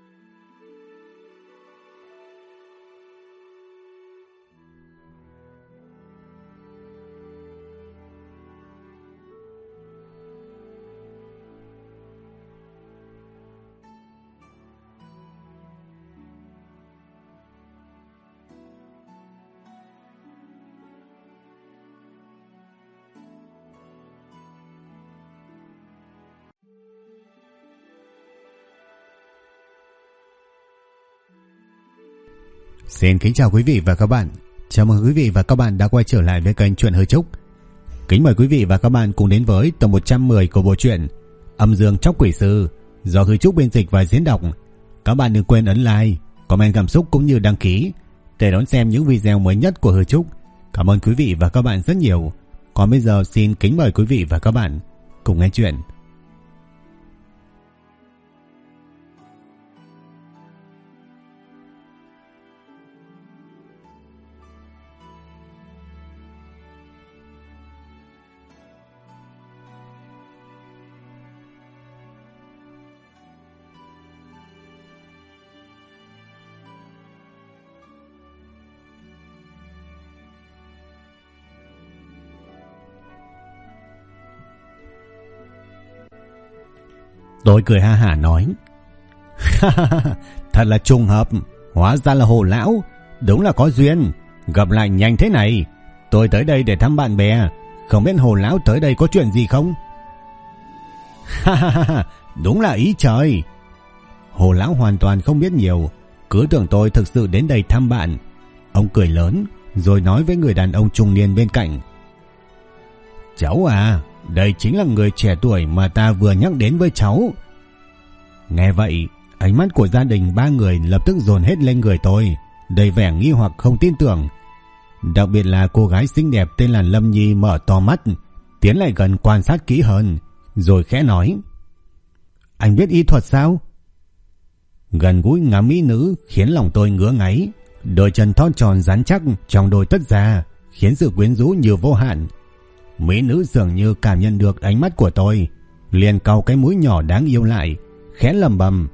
Xin kính chào quý vị và các bạn. Chào mừng quý vị và các bạn đã quay trở lại với kênh Truyện Hơi Trúc. Kính mời quý vị và các bạn cùng đến với tập 110 của bộ truyện Âm Dương Tróc Quỷ Sư do Hơi Trúc biên dịch và diễn đọc. Các bạn đừng quên ấn like, comment cảm xúc cũng như đăng ký để đón xem những video mới nhất của Hơi Trúc. Cảm ơn quý vị và các bạn rất nhiều. Còn bây giờ xin kính mời quý vị và các bạn cùng nghe chuyện. Tôi cười ha hả nói: Thật là trùng hợp, hóa ra là Hồ lão, đúng là có duyên, gặp lại nhanh thế này. Tôi tới đây để thăm bạn bè, không biết Hồ lão tới đây có chuyện gì không? Đúng là ý trời. Hồ lão hoàn toàn không biết nhiều, cứ tưởng tôi thực sự đến đây thăm bạn. Ông cười lớn rồi nói với người đàn ông trung niên bên cạnh: Cháu à, đây chính là người trẻ tuổi mà ta vừa nhắc đến với cháu. Nghe vậy, ánh mắt của gia đình ba người lập tức dồn hết lên người tôi, đầy vẻ nghi hoặc không tin tưởng. Đặc biệt là cô gái xinh đẹp tên là Lâm Nhi mở to mắt, tiến lại gần quan sát kỹ hơn, rồi khẽ nói: Anh biết y thuật sao? Gần gũi ngắm mỹ nữ khiến lòng tôi ngứa ngáy, đôi chân thon tròn rắn chắc trong đôi tất da khiến sự quyến rũ như vô hạn. Mỹ nữ dường như cảm nhận được ánh mắt của tôi, liền cau cái mũi nhỏ đáng yêu lại, khẽ lẩm bẩm: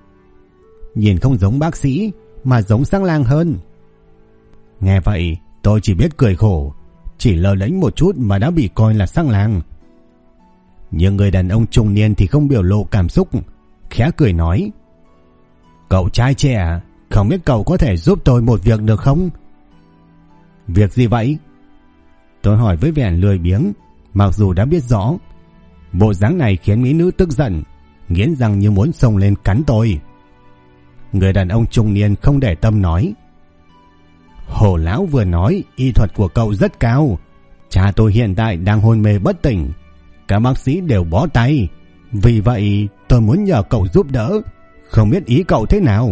Nhìn không giống bác sĩ mà giống Sang Lang hơn. Nghe vậy tôi chỉ biết cười khổ, chỉ lơ đễnh một chút mà đã bị coi là Sang Lang. Nhưng người đàn ông trung niên thì không biểu lộ cảm xúc, khẽ cười nói: Cậu trai trẻ, không biết cậu có thể giúp tôi một việc được không? Việc gì vậy? Tôi hỏi với vẻ lười biếng, mặc dù đã biết rõ. Bộ dáng này khiến mỹ nữ tức giận, nghiến răng như muốn xông lên cắn tôi. Người đàn ông trung niên không để tâm nói: Hồ lão vừa nói y thuật của cậu rất cao. Cha tôi hiện tại đang hôn mê bất tỉnh, các bác sĩ đều bó tay. Vì vậy tôi muốn nhờ cậu giúp đỡ, không biết ý cậu thế nào?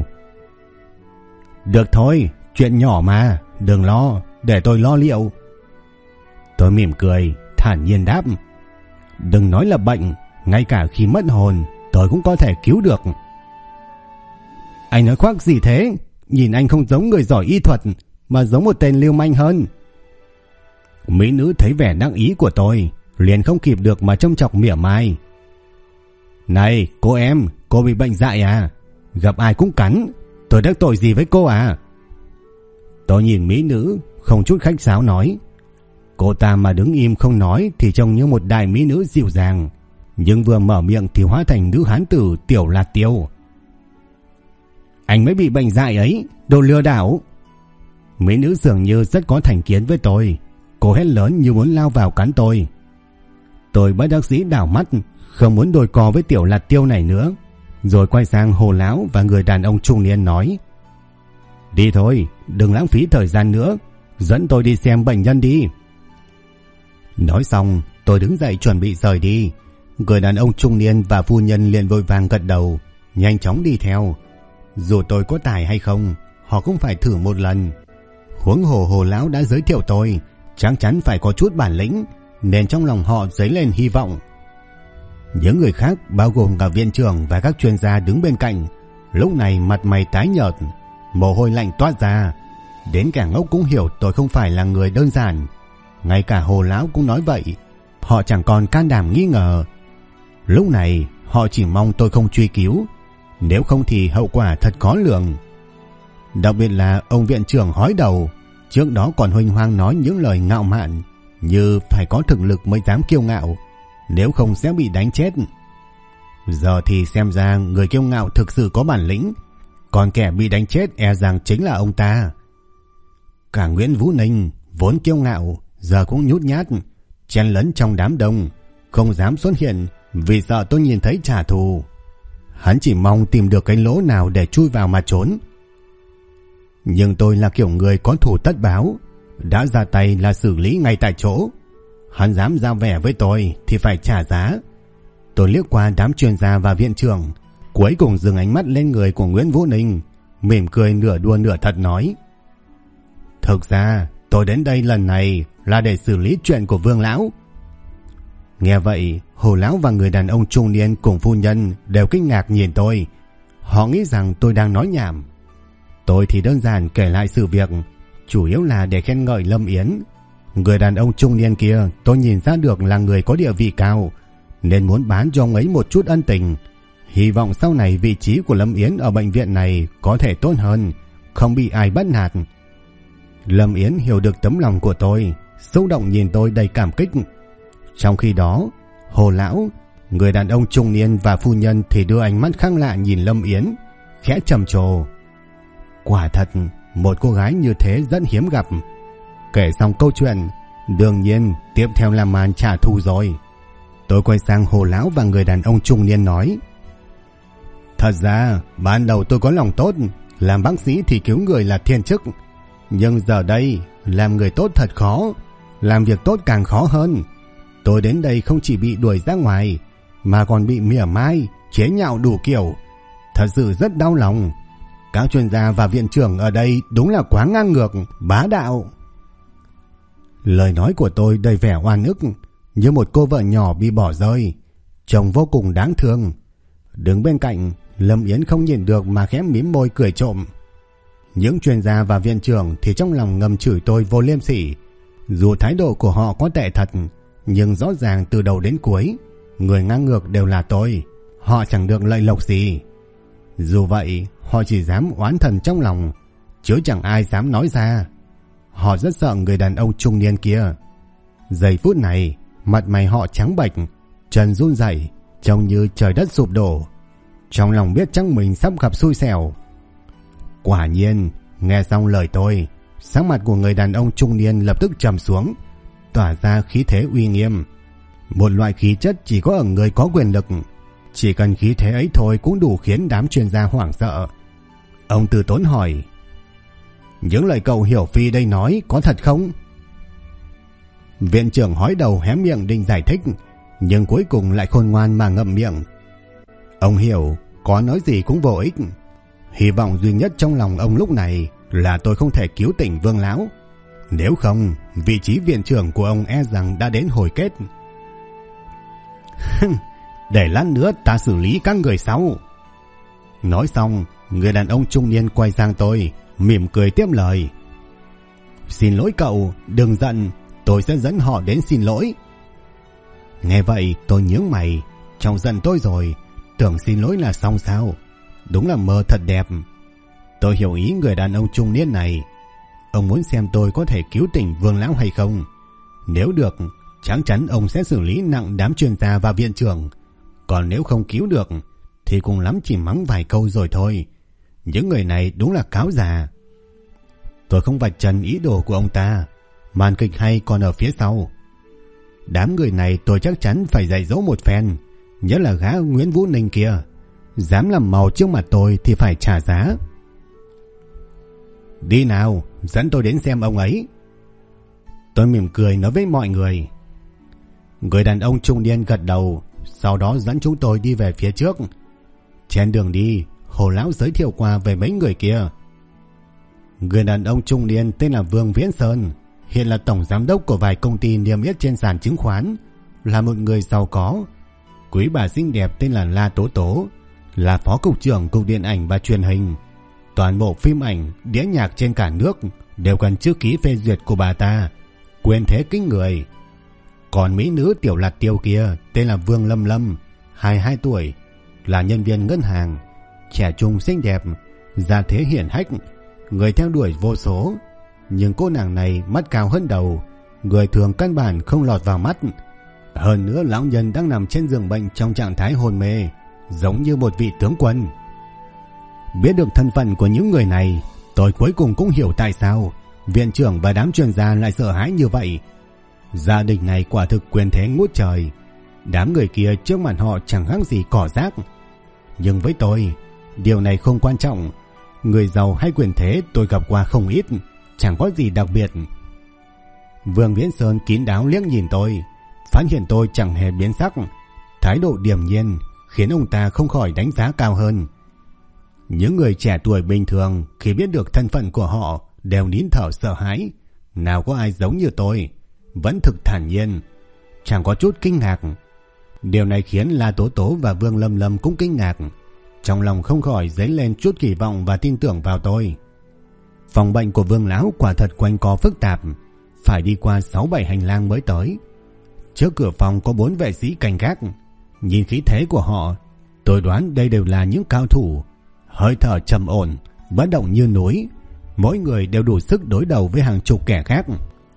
Được thôi, chuyện nhỏ mà, đừng lo, để tôi lo liệu. Tôi mỉm cười, thản nhiên đáp: Đừng nói là bệnh, ngay cả khi mất hồn tôi cũng có thể cứu được. Anh nói khoác gì thế? Nhìn anh không giống người giỏi y thuật, mà giống một tên lưu manh hơn. Mỹ nữ thấy vẻ đắc ý của tôi, liền không kịp được mà trông chọc mỉa mai: Này cô em, cô bị bệnh dại à? Gặp ai cũng cắn, tôi đắc tội gì với cô à? Tôi nhìn mỹ nữ không chút khách sáo nói: Cô ta mà đứng im không nói thì trông như một đại mỹ nữ dịu dàng, nhưng vừa mở miệng thì hóa thành nữ hán tử Tiểu Lạt Tiêu. Anh mới bị bệnh dại ấy, đồ lừa đảo. Mỹ nữ dường như rất có thành kiến với tôi, cô hét lớn như muốn lao vào cắn tôi. Tôi bất đắc dĩ đảo mắt, không muốn đôi co với Tiểu Lạt Tiêu này nữa, rồi quay sang Hồ lão và người đàn ông trung niên nói: Đi thôi, đừng lãng phí thời gian nữa, dẫn tôi đi xem bệnh nhân đi. Nói xong tôi đứng dậy chuẩn bị rời đi. Người đàn ông trung niên và phu nhân liền vội vàng gật đầu, nhanh chóng đi theo. Dù tôi có tài hay không, họ cũng phải thử một lần. Huống hồ Hồ lão đã giới thiệu tôi, chắc chắn phải có chút bản lĩnh, nên trong lòng họ dấy lên hy vọng. Những người khác bao gồm cả viện trưởng và các chuyên gia đứng bên cạnh lúc này mặt mày tái nhợt, mồ hôi lạnh toát ra. Đến cả ngốc cũng hiểu tôi không phải là người đơn giản. Ngay cả Hồ lão cũng nói vậy. Họ chẳng còn can đảm nghi ngờ. Lúc này họ chỉ mong tôi không truy cứu, nếu không thì hậu quả thật khó lường. Đặc biệt là ông viện trưởng hói đầu, trước đó còn huênh hoang nói những lời ngạo mạn như phải có thực lực mới dám kiêu ngạo, nếu không sẽ bị đánh chết. Giờ thì xem ra người kiêu ngạo thực sự có bản lĩnh, còn kẻ bị đánh chết e rằng chính là ông ta. Cả Nguyễn Vũ Ninh vốn kiêu ngạo, giờ cũng nhút nhát, chen lấn trong đám đông, không dám xuất hiện vì sợ tôi nhìn thấy trả thù. Hắn chỉ mong tìm được cái lỗ nào để chui vào mà trốn. Nhưng tôi là kiểu người có thủ tất báo, đã ra tay là xử lý ngay tại chỗ. Hắn dám ra vẻ với tôi thì phải trả giá. Tôi liếc qua đám chuyên gia và viện trưởng, cuối cùng dừng ánh mắt lên người của Nguyễn Vũ Ninh, mỉm cười nửa đùa nửa thật nói: thực ra tôi đến đây lần này là để xử lý chuyện của Vương lão. Nghe vậy, Hồ lão và người đàn ông trung niên cùng phu nhân đều kinh ngạc nhìn tôi. Họ nghĩ rằng tôi đang nói nhảm. Tôi thì đơn giản kể lại sự việc, chủ yếu là để khen ngợi Lâm Yến. Người đàn ông trung niên kia tôi nhìn ra được là người có địa vị cao, nên muốn bán cho ông ấy một chút ân tình, hy vọng sau này vị trí của Lâm Yến ở bệnh viện này có thể tốt hơn, không bị ai bắt nạt. Lâm Yến hiểu được tấm lòng của tôi, xúc động nhìn tôi đầy cảm kích. Trong khi đó, Hồ lão, người đàn ông trung niên và phu nhân thì đưa ánh mắt khác lạ nhìn Lâm Yến, khẽ trầm trồ. Quả thật, một cô gái như thế rất hiếm gặp. Kể xong câu chuyện, đương nhiên tiếp theo là màn trả thù rồi. Tôi quay sang Hồ lão và người đàn ông trung niên nói: thật ra ban đầu tôi có lòng tốt, làm bác sĩ thì cứu người là thiên chức, nhưng giờ đây làm người tốt thật khó, làm việc tốt càng khó hơn. Tôi đến đây không chỉ bị đuổi ra ngoài, mà còn bị mỉa mai, chế nhạo đủ kiểu, thật sự rất đau lòng. Các chuyên gia và viện trưởng ở đây đúng là quá ngang ngược, bá đạo. Lời nói của tôi đầy vẻ oan ức, như một cô vợ nhỏ bị bỏ rơi, trông vô cùng đáng thương. Đứng bên cạnh, Lâm Yến không nhìn được mà khẽ mím môi cười trộm. Những chuyên gia và viện trưởng thì trong lòng ngầm chửi tôi vô liêm sỉ. Dù thái độ của họ có tệ thật, nhưng rõ ràng từ đầu đến cuối, người ngang ngược đều là tôi, họ chẳng được lợi lộc gì. Dù vậy, họ chỉ dám oán thần trong lòng, chứ chẳng ai dám nói ra. Họ rất sợ người đàn ông trung niên kia. Giây phút này, mặt mày họ trắng bệch, chân run rẩy, trông như trời đất sụp đổ. Trong lòng biết chắc mình sắp gặp xui xẻo. Quả nhiên, nghe xong lời tôi, sắc mặt của người đàn ông trung niên lập tức trầm xuống, tỏa ra khí thế uy nghiêm. Một loại khí chất chỉ có ở người có quyền lực, chỉ cần khí thế ấy thôi cũng đủ khiến đám chuyên gia hoảng sợ. Ông từ tốn hỏi: những lời cậu Hiểu Phi đây nói có thật không? Viện trưởng hói đầu hé miệng định giải thích, nhưng cuối cùng lại khôn ngoan mà ngậm miệng. Ông hiểu, có nói gì cũng vô ích. Hy vọng duy nhất trong lòng ông lúc này là tôi không thể cứu tỉnh Vương lão. Nếu không, vị trí viện trưởng của ông e rằng đã đến hồi kết. Để lát nữa ta xử lý các người sau. Nói xong, người đàn ông trung niên quay sang tôi, mỉm cười tiếp lời: xin lỗi cậu, đừng giận, tôi sẽ dẫn họ đến xin lỗi. Nghe vậy tôi nhướng mày, trong giận tôi rồi, tưởng xin lỗi là xong sao? Đúng là mơ thật đẹp. Tôi hiểu ý người đàn ông trung niên này. Ông muốn xem tôi có thể cứu tỉnh Vương lão hay không. Nếu được, chắc chắn ông sẽ xử lý nặng đám chuyên gia và viện trưởng. Còn nếu không cứu được thì cùng lắm chỉ mắng vài câu rồi thôi. Những người này đúng là cáo già. Tôi không vạch trần ý đồ của ông ta, màn kịch hay còn ở phía sau. Đám người này tôi chắc chắn phải dạy dỗ một phen, nhất là gã Nguyễn Vũ Ninh kia, dám làm màu trước mặt tôi thì phải trả giá. Đi nào, dẫn tôi đến xem ông ấy. Tôi mỉm cười nói với mọi người. Người đàn ông trung niên gật đầu, sau đó dẫn chúng tôi đi về phía trước. Trên đường đi, Hồ lão giới thiệu qua về mấy người kia. Người đàn ông trung niên tên là Vương Viễn Sơn, hiện là tổng giám đốc của vài công ty niêm yết trên sàn chứng khoán, là một người giàu có. Quý bà xinh đẹp tên là La Tố Tố, là phó cục trưởng cục điện ảnh và truyền hình. Toàn bộ phim ảnh, đĩa nhạc trên cả nước đều cần chữ ký phê duyệt của bà ta, quyền thế kinh người. Còn mỹ nữ tiểu lạt tiêu kia tên là Vương Lâm Lâm, 22 tuổi, là nhân viên ngân hàng. trẻ trung xinh đẹp, gia thế hiển hách, người theo đuổi vô số. Nhưng cô nàng này mắt cao hơn đầu, người thường căn bản không lọt vào mắt. Hơn nữa lão nhân đang nằm trên giường bệnh trong trạng thái hôn mê, giống như một vị tướng quân. Biết được thân phận của những người này, tôi cuối cùng cũng hiểu tại sao viện trưởng và đám chuyên gia lại sợ hãi như vậy. Gia đình này quả thực quyền thế ngút trời. Đám người kia trước mặt họ chẳng khác gì cỏ rác. Nhưng với tôi, điều này không quan trọng. Người giàu hay quyền thế tôi gặp qua không ít, chẳng có gì đặc biệt. Vương Viễn Sơn kín đáo liếc nhìn tôi, phát hiện tôi chẳng hề biến sắc, thái độ điềm nhiên khiến ông ta không khỏi đánh giá cao hơn. Những người trẻ tuổi bình thường khi biết được thân phận của họ đều nín thở sợ hãi, nào có ai giống như tôi, vẫn thực thản nhiên, chẳng có chút kinh ngạc. Điều này khiến La Tố Tố và Vương Lâm Lâm cũng kinh ngạc, trong lòng không khỏi dấy lên chút kỳ vọng và tin tưởng vào tôi. Phòng bệnh của Vương lão quả thật quanh co phức tạp, phải đi qua 6-7 hành lang mới tới. Trước cửa phòng có 4 vệ sĩ canh gác, nhìn khí thế của họ, tôi đoán đây đều là những cao thủ, hơi thở trầm ổn, bất động như núi, mỗi người đều đủ sức đối đầu với hàng chục kẻ khác.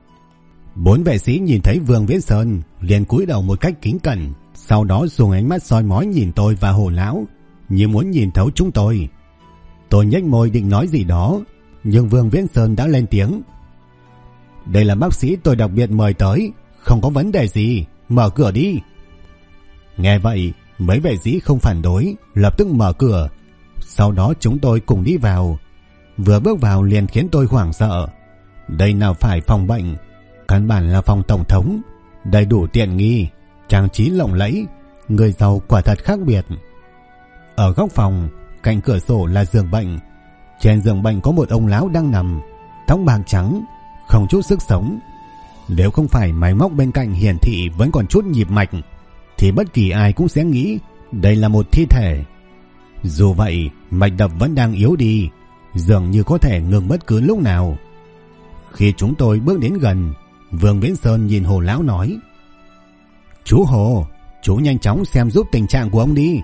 4 vệ sĩ nhìn thấy Vương Viễn Sơn liền cúi đầu một cách kính cẩn, sau đó dùng ánh mắt soi mói nhìn tôi và Hồ lão, như muốn nhìn thấu chúng tôi. Tôi nhếch môi định nói gì đó, nhưng Vương Viễn Sơn đã lên tiếng. Đây là bác sĩ tôi đặc biệt mời tới, không có vấn đề gì, mở cửa đi. Nghe vậy, mấy vệ sĩ không phản đối, lập tức mở cửa. Sau đó chúng tôi cùng đi vào. Vừa bước vào liền khiến tôi hoảng sợ. Đây nào phải phòng bệnh, căn bản là phòng tổng thống, đầy đủ tiện nghi, trang trí lộng lẫy, người giàu quả thật khác biệt. Ở góc phòng, cạnh cửa sổ là giường bệnh. Trên giường bệnh có một ông lão đang nằm, tóc bạc trắng, không chút sức sống. Nếu không phải máy móc bên cạnh hiển thị vẫn còn chút nhịp mạch, thì bất kỳ ai cũng sẽ nghĩ đây là một thi thể. Dù vậy, mạch đập vẫn đang yếu đi, dường như có thể ngừng bất cứ lúc nào. Khi chúng tôi bước đến gần, Vương Viễn Sơn nhìn Hồ lão nói: Chú Hồ, chú nhanh chóng xem giúp tình trạng của ông đi.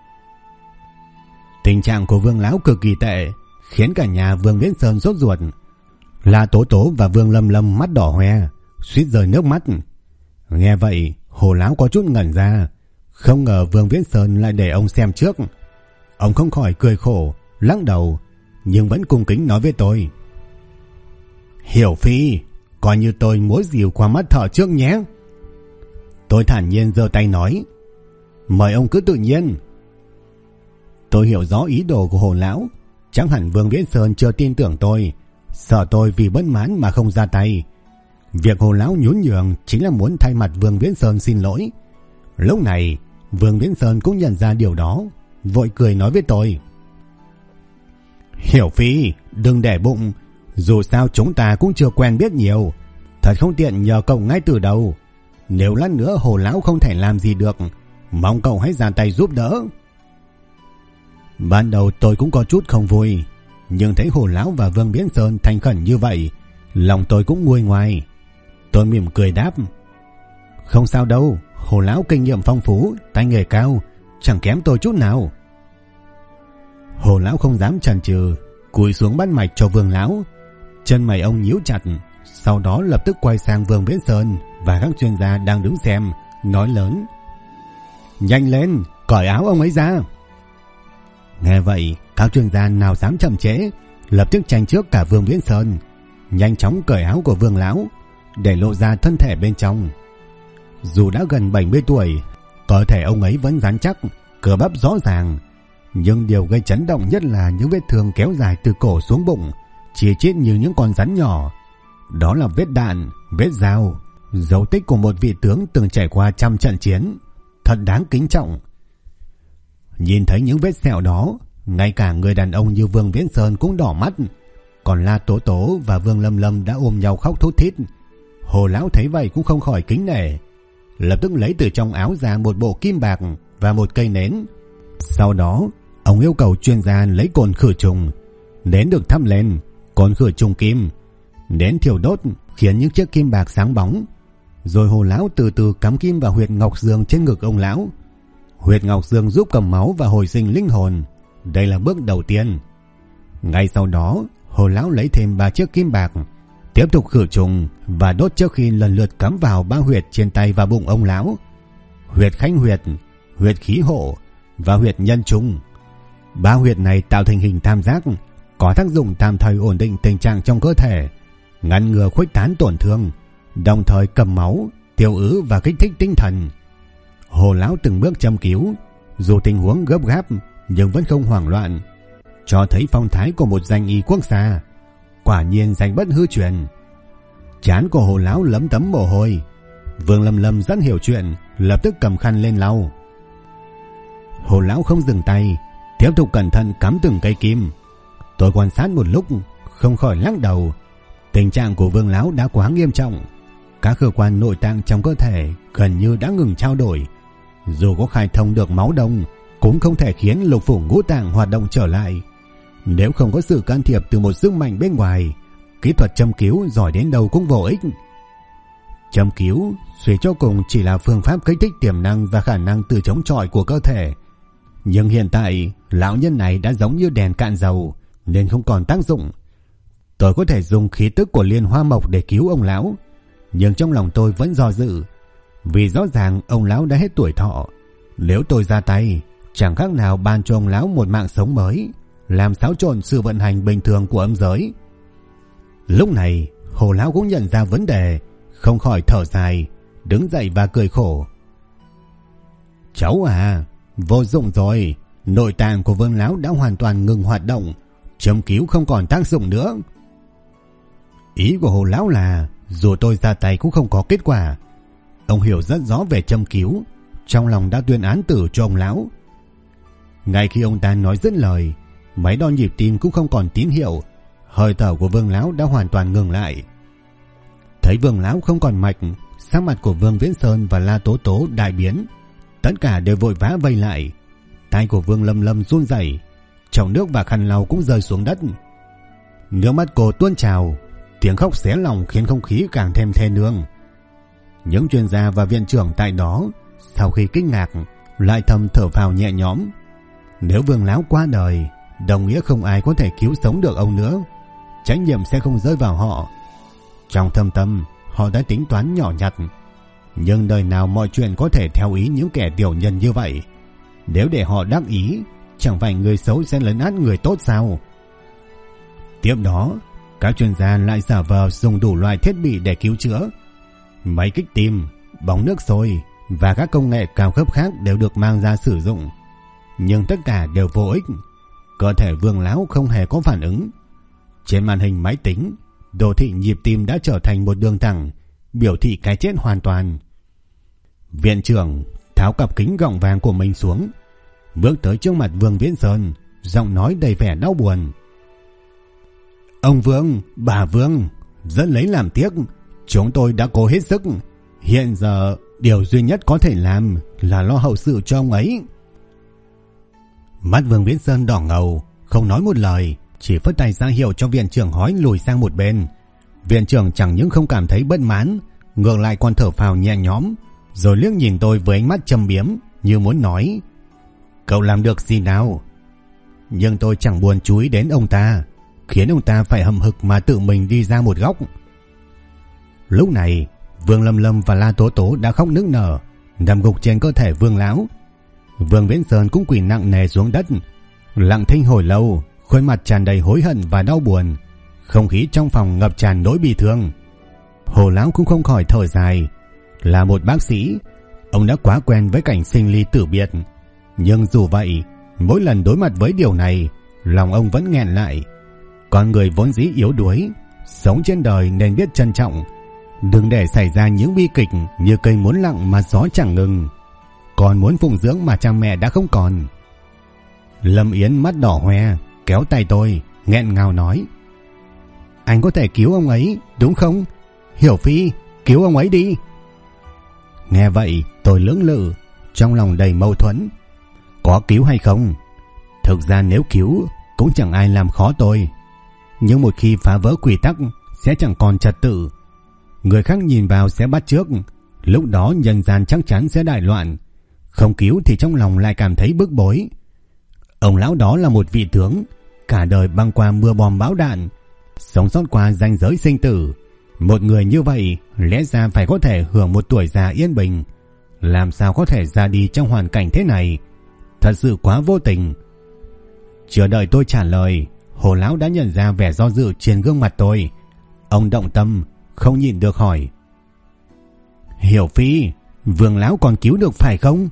Tình trạng của Vương lão cực kỳ tệ, khiến cả nhà Vương Viễn Sơn sốt ruột. La Tố Tố và Vương Lâm Lâm mắt đỏ hoe, suýt rơi nước mắt. Nghe vậy, Hồ lão có chút ngẩn ra, không ngờ Vương Viễn Sơn lại để ông xem trước. Ông không khỏi cười khổ, lắc đầu, nhưng vẫn cung kính nói với tôi: Hiểu Phi, coi như tôi múa dìu qua mắt thợ trước nhé. Tôi thản nhiên giơ tay nói: Mời ông cứ tự nhiên. Tôi hiểu rõ ý đồ của Hồ lão, chẳng hẳn Vương Viễn Sơn chưa tin tưởng tôi, sợ tôi vì bất mãn mà không ra tay. Việc Hồ lão nhún nhường chính là muốn thay mặt Vương Viễn Sơn xin lỗi. Lúc này, Vương Viễn Sơn cũng nhận ra điều đó, vội cười nói với tôi: Hiểu Phi, đừng để bụng, dù sao chúng ta cũng chưa quen biết nhiều, thật không tiện nhờ cậu ngay từ đầu. Nếu lát nữa Hồ lão không thể làm gì được, mong cậu hãy ra tay giúp đỡ. Ban đầu tôi cũng có chút không vui, nhưng thấy Hồ lão và Vương Viễn Sơn thành khẩn như vậy, lòng tôi cũng nguôi ngoai. Tôi mỉm cười đáp: Không sao đâu, Hồ lão kinh nghiệm phong phú, tay nghề cao, chẳng kém tôi chút nào. Hồ lão không dám chần chừ, cúi xuống bắt mạch cho Vương lão. Chân mày ông nhíu chặt, sau đó lập tức quay sang Vương Viễn Sơn và các chuyên gia đang đứng xem, nói lớn: Nhanh lên, cởi áo ông ấy ra. Nghe vậy, các chuyên gia nào dám chậm trễ, lập tức tranh trước cả Vương Viễn Sơn, nhanh chóng cởi áo của Vương lão, để lộ ra thân thể bên trong. Dù đã gần 70 tuổi, cơ thể ông ấy vẫn rắn chắc, cơ bắp rõ ràng, nhưng điều gây chấn động nhất là những vết thương kéo dài từ cổ xuống bụng, chia chít như những con rắn nhỏ. Đó là vết đạn, vết dao, dấu tích của một vị tướng từng trải qua trăm trận chiến, thật đáng kính trọng. Nhìn thấy những vết sẹo đó, ngay cả người đàn ông như Vương Viễn Sơn cũng đỏ mắt, còn La Tố Tố và Vương Lâm Lâm đã ôm nhau khóc thút thít. Hồ lão thấy vậy cũng không khỏi kính nể, lập tức lấy từ trong áo ra một bộ kim bạc và một cây nến. Sau đó, ông yêu cầu chuyên gia lấy cồn khử trùng. Nến được thắp lên, cồn khử trùng kim, nến thiêu đốt khiến những chiếc kim bạc sáng bóng. Rồi Hồ lão từ từ cắm kim vào huyệt ngọc dương trên ngực ông lão. Huyệt ngọc dương giúp cầm máu và hồi sinh linh hồn, đây là bước đầu tiên. Ngay sau đó, Hồ lão lấy thêm 3 chiếc kim bạc, tiếp tục khử trùng và đốt trước khi lần lượt cắm vào 3 huyệt trên tay và bụng ông lão: huyệt khánh huyệt, huyệt khí hộ và huyệt nhân trung. 3 huyệt này tạo thành hình tam giác, có tác dụng tạm thời ổn định tình trạng trong cơ thể, ngăn ngừa khuếch tán tổn thương, đồng thời cầm máu, tiêu ứ và kích thích tinh thần. Hồ lão từng bước châm cứu, dù tình huống gấp gáp nhưng vẫn không hoảng loạn, cho thấy phong thái của một danh y quốc gia. Quả nhiên danh bất hư truyền. Trán của Hồ lão lấm tấm mồ hôi. Vương Lâm Lâm rất hiểu chuyện, lập tức cầm khăn lên lau. Hồ lão không dừng tay, tiếp tục cẩn thận cắm từng cây kim. Tôi quan sát một lúc, không khỏi lắc đầu. Tình trạng của Vương lão đã quá nghiêm trọng. Các cơ quan nội tạng trong cơ thể gần như đã ngừng trao đổi. Dù có khai thông được máu đông, cũng không thể khiến lục phủ ngũ tạng hoạt động trở lại. Nếu không có sự can thiệp từ một sức mạnh bên ngoài, kỹ thuật châm cứu giỏi đến đâu cũng vô ích. Châm cứu suy cho cùng chỉ là phương pháp kích thích tiềm năng và khả năng tự chống chọi của cơ thể. Nhưng hiện tại, lão nhân này đã giống như đèn cạn dầu, nên không còn tác dụng. Tôi có thể dùng khí tức của Liên Hoa Mộc để cứu ông lão, nhưng trong lòng tôi vẫn do dự, vì rõ ràng ông lão đã hết tuổi thọ. Nếu tôi ra tay, chẳng khác nào ban cho ông lão một mạng sống mới, làm xáo trộn sự vận hành bình thường của âm giới. Lúc này, Hồ lão cũng nhận ra vấn đề, không khỏi thở dài, đứng dậy và cười khổ. Cháu à, vô dụng rồi, nội tạng của Vương lão đã hoàn toàn ngừng hoạt động, châm cứu không còn tác dụng nữa. Ý của Hồ lão là dù tôi ra tay cũng không có kết quả. Ông hiểu rất rõ về châm cứu, trong lòng đã tuyên án tử cho ông lão. Ngay khi ông ta nói dứt lời, máy đo nhịp tim cũng không còn tín hiệu, hơi thở của Vương lão đã hoàn toàn ngừng lại. Thấy Vương lão không còn mạch, sắc mặt của Vương Viễn Sơn và La Tố Tố đại biến, tất cả đều vội vã vây lại. Tay của Vương Lâm Lâm run rẩy, chậu nước và khăn lau cũng rơi xuống đất. Nước mắt cô tuôn trào, tiếng khóc xé lòng khiến không khí càng thêm thê nương. Những chuyên gia và viện trưởng tại đó sau khi kinh ngạc lại thầm thở phào nhẹ nhõm. Nếu Vương lão qua đời, đồng nghĩa không ai có thể cứu sống được ông nữa, trách nhiệm sẽ không rơi vào họ. Trong thâm tâm họ đã tính toán nhỏ nhặt, nhưng đời nào mọi chuyện có thể theo ý những kẻ tiểu nhân như vậy. Nếu để họ đắc ý, chẳng phải người xấu sẽ lấn át người tốt sao? Tiếp đó, các chuyên gia lại giả vờ dùng đủ loại thiết bị để cứu chữa. Máy kích tim, bóng nước sôi và các công nghệ cao cấp khác đều được mang ra sử dụng, nhưng tất cả đều vô ích. Cơ thể Vương lão không hề có phản ứng. Trên màn hình máy tính, đồ thị nhịp tim đã trở thành một đường thẳng, biểu thị cái chết hoàn toàn. Viện trưởng tháo cặp kính gọng vàng của mình xuống, bước tới trước mặt Vương Viễn Sơn, giọng nói đầy vẻ đau buồn. Ông Vương, bà Vương, rất lấy làm tiếc, chúng tôi đã cố hết sức. Hiện giờ điều duy nhất có thể làm là lo hậu sự cho ông ấy. Mắt Vương Viễn Sơn đỏ ngầu, không nói một lời, chỉ phất tay ra hiệu cho viện trưởng hói lùi sang một bên. Viện trưởng chẳng những không cảm thấy bất mãn, ngược lại còn thở phào nhẹ nhõm, rồi liếc nhìn tôi với ánh mắt châm biếm, như muốn nói: cậu làm được gì nào? Nhưng tôi chẳng buồn chú ý đến ông ta, khiến ông ta phải hậm hực mà tự mình đi ra một góc. Lúc này, Vương Lâm Lâm và La Tố Tố đã khóc nức nở, nằm gục trên cơ thể Vương lão. Vương Viễn Sơn cũng quỳ nặng nề xuống đất, lặng thinh hồi lâu, khuôn mặt tràn đầy hối hận và đau buồn. Không khí trong phòng ngập tràn nỗi bi thương. Hồ lão cũng không khỏi thở dài. Là một bác sĩ, ông đã quá quen với cảnh sinh ly tử biệt, nhưng dù vậy, mỗi lần đối mặt với điều này, lòng ông vẫn nghẹn lại. Con người vốn dĩ yếu đuối, sống trên đời nên biết trân trọng, đừng để xảy ra những bi kịch như cây muốn lặng mà gió chẳng ngừng, còn muốn phụng dưỡng mà cha mẹ đã không còn. Lâm Yến mắt đỏ hoe, kéo tay tôi, nghẹn ngào nói: anh có thể cứu ông ấy, đúng không? Hiểu Phi, cứu ông ấy đi. Nghe vậy tôi lưỡng lự, trong lòng đầy mâu thuẫn. Có cứu hay không? Thực ra nếu cứu cũng chẳng ai làm khó tôi, nhưng một khi phá vỡ quy tắc sẽ chẳng còn trật tự. Người khác nhìn vào sẽ bắt chước, lúc đó nhân gian chắc chắn sẽ đại loạn. Không cứu thì trong lòng lại cảm thấy bức bối. Ông lão đó là một vị tướng, cả đời băng qua mưa bom bão đạn, sống sót qua ranh giới sinh tử. Một người như vậy lẽ ra phải có thể hưởng một tuổi già yên bình, làm sao có thể ra đi trong hoàn cảnh thế này? Thật sự quá vô tình. Chưa đợi tôi trả lời, Hồ lão đã nhận ra vẻ do dự trên gương mặt tôi. Ông động tâm, không nhịn được hỏi: Hiểu Phi, Vương lão còn cứu được phải không?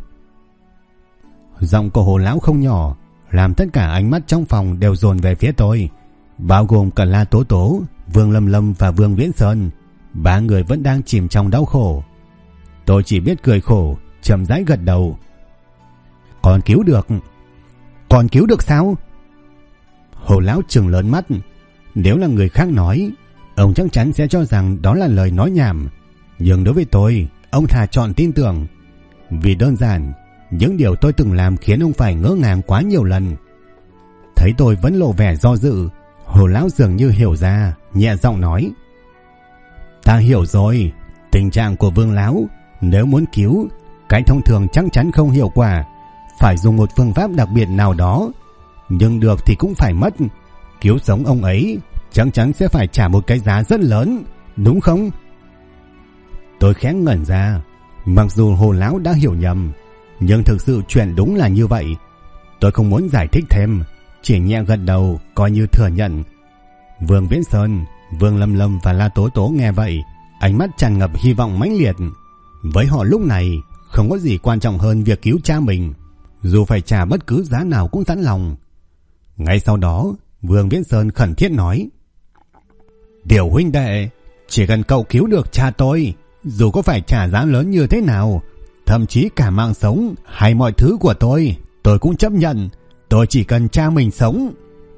Giọng của Hồ lão không nhỏ, làm tất cả ánh mắt trong phòng đều dồn về phía tôi, bao gồm cả La Tố Tố, Vương Lâm Lâm và Vương Viễn Sơn. Ba người vẫn đang chìm trong đau khổ. Tôi chỉ biết cười khổ, chậm rãi gật đầu. Còn cứu được? Còn cứu được sao? Hồ lão trừng lớn mắt. Nếu là người khác nói, ông chắc chắn sẽ cho rằng đó là lời nói nhảm. Nhưng đối với tôi, ông thà chọn tin tưởng. Vì đơn giản, những điều tôi từng làm khiến ông phải ngỡ ngàng quá nhiều lần. Thấy tôi vẫn lộ vẻ do dự, Hồ lão dường như hiểu ra, nhẹ giọng nói: Ta hiểu rồi, tình trạng của Vương lão, nếu muốn cứu, cái thông thường chắc chắn không hiệu quả, phải dùng một phương pháp đặc biệt nào đó. Nhưng được thì cũng phải mất. Cứu sống ông ấy chắc chắn sẽ phải trả một cái giá rất lớn, đúng không? Tôi khẽ ngẩn ra. Mặc dù Hồ lão đã hiểu nhầm, nhưng thực sự chuyện đúng là như vậy. Tôi không muốn giải thích thêm, chỉ nhẹ gật đầu coi như thừa nhận. Vương Viễn Sơn, Vương Lâm Lâm và La Tố Tố nghe vậy, ánh mắt tràn ngập hy vọng mãnh liệt. Với họ lúc này không có gì quan trọng hơn việc cứu cha mình, dù phải trả bất cứ giá nào cũng sẵn lòng. Ngay sau đó, Vương Viễn Sơn khẩn thiết nói: Tiểu huynh đệ, chỉ cần cậu cứu được cha tôi, dù có phải trả giá lớn như thế nào, thậm chí cả mạng sống hay mọi thứ của tôi cũng chấp nhận. Tôi chỉ cần cha mình sống.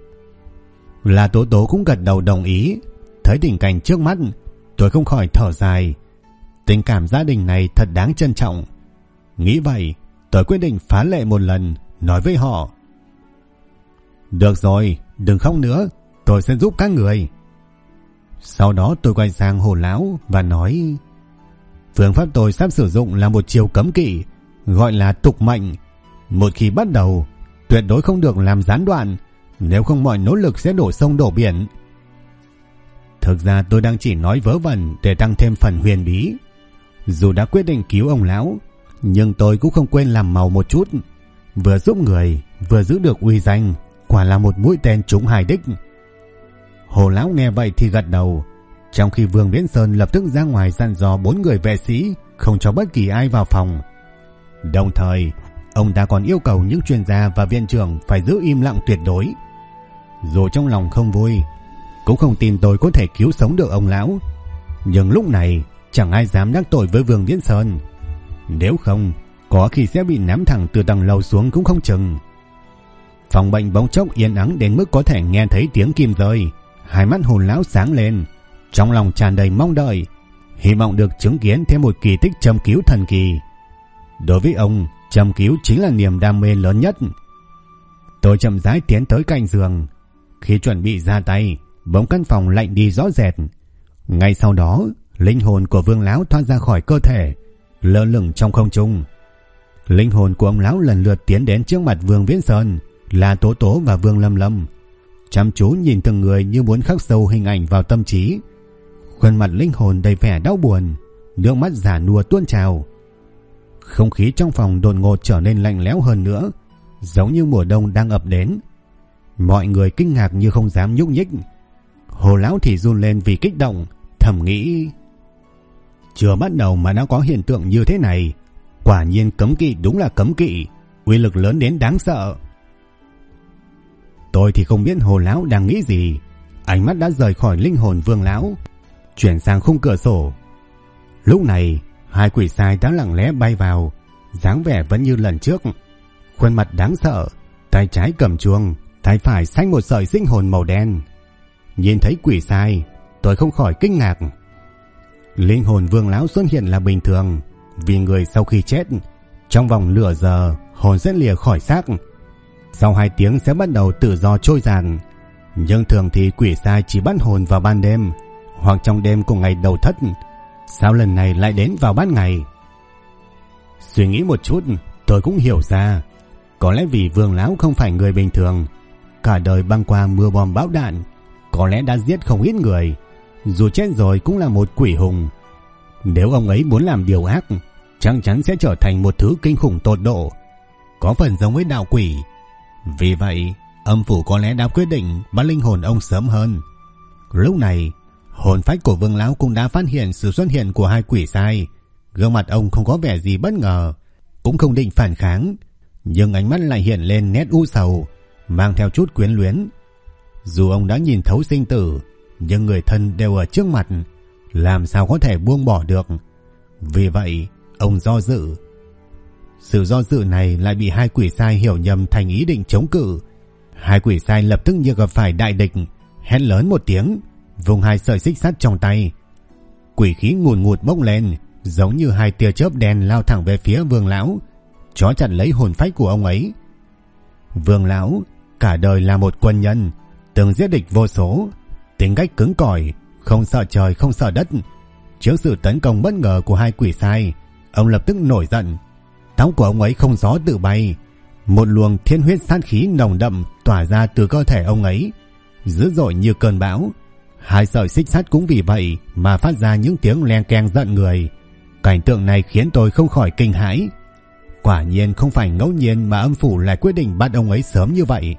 La Tố Tố cũng gật đầu đồng ý. Thấy tình cảnh trước mắt, tôi không khỏi thở dài. Tình cảm gia đình này thật đáng trân trọng. Nghĩ vậy, tôi quyết định phá lệ một lần, nói với họ: Được rồi, đừng khóc nữa, tôi sẽ giúp các người. Sau đó tôi quay sang Hồ lão và nói: Phương pháp tôi sắp sử dụng là một chiêu cấm kỵ, gọi là tục mệnh. Một khi bắt đầu, tuyệt đối không được làm gián đoạn, nếu không mọi nỗ lực sẽ đổ sông đổ biển. Thực ra tôi đang chỉ nói vớ vẩn để tăng thêm phần huyền bí. Dù đã quyết định cứu ông lão, nhưng tôi cũng không quên làm màu một chút. Vừa giúp người, vừa giữ được uy danh, quả là một mũi tên trúng hai đích. Hồ lão nghe vậy thì gật đầu, trong khi Vương Viễn Sơn lập tức ra ngoài dặn dò 4 người vệ sĩ không cho bất kỳ ai vào phòng. Đồng thời, ông ta còn yêu cầu những chuyên gia và viện trưởng phải giữ im lặng tuyệt đối. Dù trong lòng không vui, cũng không tin tôi có thể cứu sống được ông lão, nhưng lúc này chẳng ai dám nhắc tội với Vương Viễn Sơn. Nếu không, có khi sẽ bị ném thẳng từ tầng lầu xuống cũng không chừng. Phòng bệnh bỗng chốc yên ắng đến mức có thể nghe thấy tiếng kim rơi. Hai mắt Hồ lão sáng lên, trong lòng tràn đầy mong đợi, hy vọng được chứng kiến thêm một kỳ tích châm cứu thần kỳ. Đối với ông, châm cứu chính là niềm đam mê lớn nhất. Tôi chậm rãi tiến tới cạnh giường. Khi chuẩn bị ra tay, bỗng căn phòng lạnh đi rõ rệt. Ngay sau đó, linh hồn của Vương lão thoát ra khỏi cơ thể, lơ lửng trong không trung. Linh hồn của ông lão lần lượt tiến đến trước mặt Vương Viễn Sơn, La Tố Tố và Vương Lâm Lâm, chăm chú nhìn từng người như muốn khắc sâu hình ảnh vào tâm trí. Khuôn mặt linh hồn đầy vẻ đau buồn, nước mắt già nua tuôn trào. Không khí trong phòng đột ngột trở nên lạnh lẽo hơn nữa, giống như mùa đông đang ập đến. Mọi người kinh ngạc như không dám nhúc nhích. Hồ lão thì run lên vì kích động, thầm nghĩ: chưa bắt đầu mà đã có hiện tượng như thế này, quả nhiên cấm kỵ đúng là cấm kỵ, uy lực lớn đến đáng sợ. Tôi thì không biết Hồ lão đang nghĩ gì, ánh mắt đã rời khỏi linh hồn Vương lão, chuyển sang khung cửa sổ. Lúc này, hai quỷ sai đã lặng lẽ bay vào, dáng vẻ vẫn như lần trước, khuôn mặt đáng sợ, tay trái cầm chuông, tay phải xách một sợi sinh hồn màu đen. Nhìn thấy quỷ sai, tôi không khỏi kinh ngạc. Linh hồn Vương lão xuất hiện là bình thường, vì người sau khi chết, trong vòng nửa giờ hồn sẽ lìa khỏi xác, sau 2 tiếng sẽ bắt đầu tự do trôi dạt. Nhưng thường thì quỷ sai chỉ bắt hồn vào ban đêm hoặc trong đêm của ngày đầu thất, sao lần này lại đến vào ban ngày? Suy nghĩ một chút, tôi cũng hiểu ra, Có lẽ vì Vương lão không phải người bình thường, cả đời băng qua mưa bom bão đạn, có lẽ đã giết không ít người, dù chết rồi cũng là một quỷ hùng. Nếu ông ấy muốn làm điều ác, chắc chắn sẽ trở thành một thứ kinh khủng tột độ, có phần giống với đạo quỷ. Vì vậy, âm phủ có lẽ đã quyết định bắt linh hồn ông sớm hơn. Lúc này, hồn phách của Vương lão cũng đã phát hiện sự xuất hiện của hai quỷ sai. Gương mặt ông không có vẻ gì bất ngờ, cũng không định phản kháng, nhưng ánh mắt lại hiện lên nét u sầu, mang theo chút quyến luyến. Dù ông đã nhìn thấu sinh tử, nhưng người thân đều ở trước mặt, làm sao có thể buông bỏ được. Vì vậy, ông do dự. Sự do dự này lại bị hai quỷ sai hiểu nhầm thành ý định chống cự. Hai quỷ sai lập tức như gặp phải đại địch, hét lớn một tiếng, vùng hai sợi xích sắt trong tay. Quỷ khí ngùn ngụt bốc lên, giống như hai tia chớp đen lao thẳng về phía Vương lão, trói chặt lấy hồn phách của ông ấy. Vương lão cả đời là một quân nhân, từng giết địch vô số, tính cách cứng cỏi, không sợ trời không sợ đất. Trước sự tấn công bất ngờ của hai quỷ sai, ông lập tức nổi giận. Tóc của ông ấy không gió tự bay, một luồng thiên huyết sát khí nồng đậm tỏa ra từ cơ thể ông ấy, dữ dội như cơn bão. Hai sợi xích sắt cũng vì vậy mà phát ra những tiếng leng keng giận người. Cảnh tượng này khiến tôi không khỏi kinh hãi. Quả nhiên không phải ngẫu nhiên mà âm phủ lại quyết định bắt ông ấy sớm như vậy.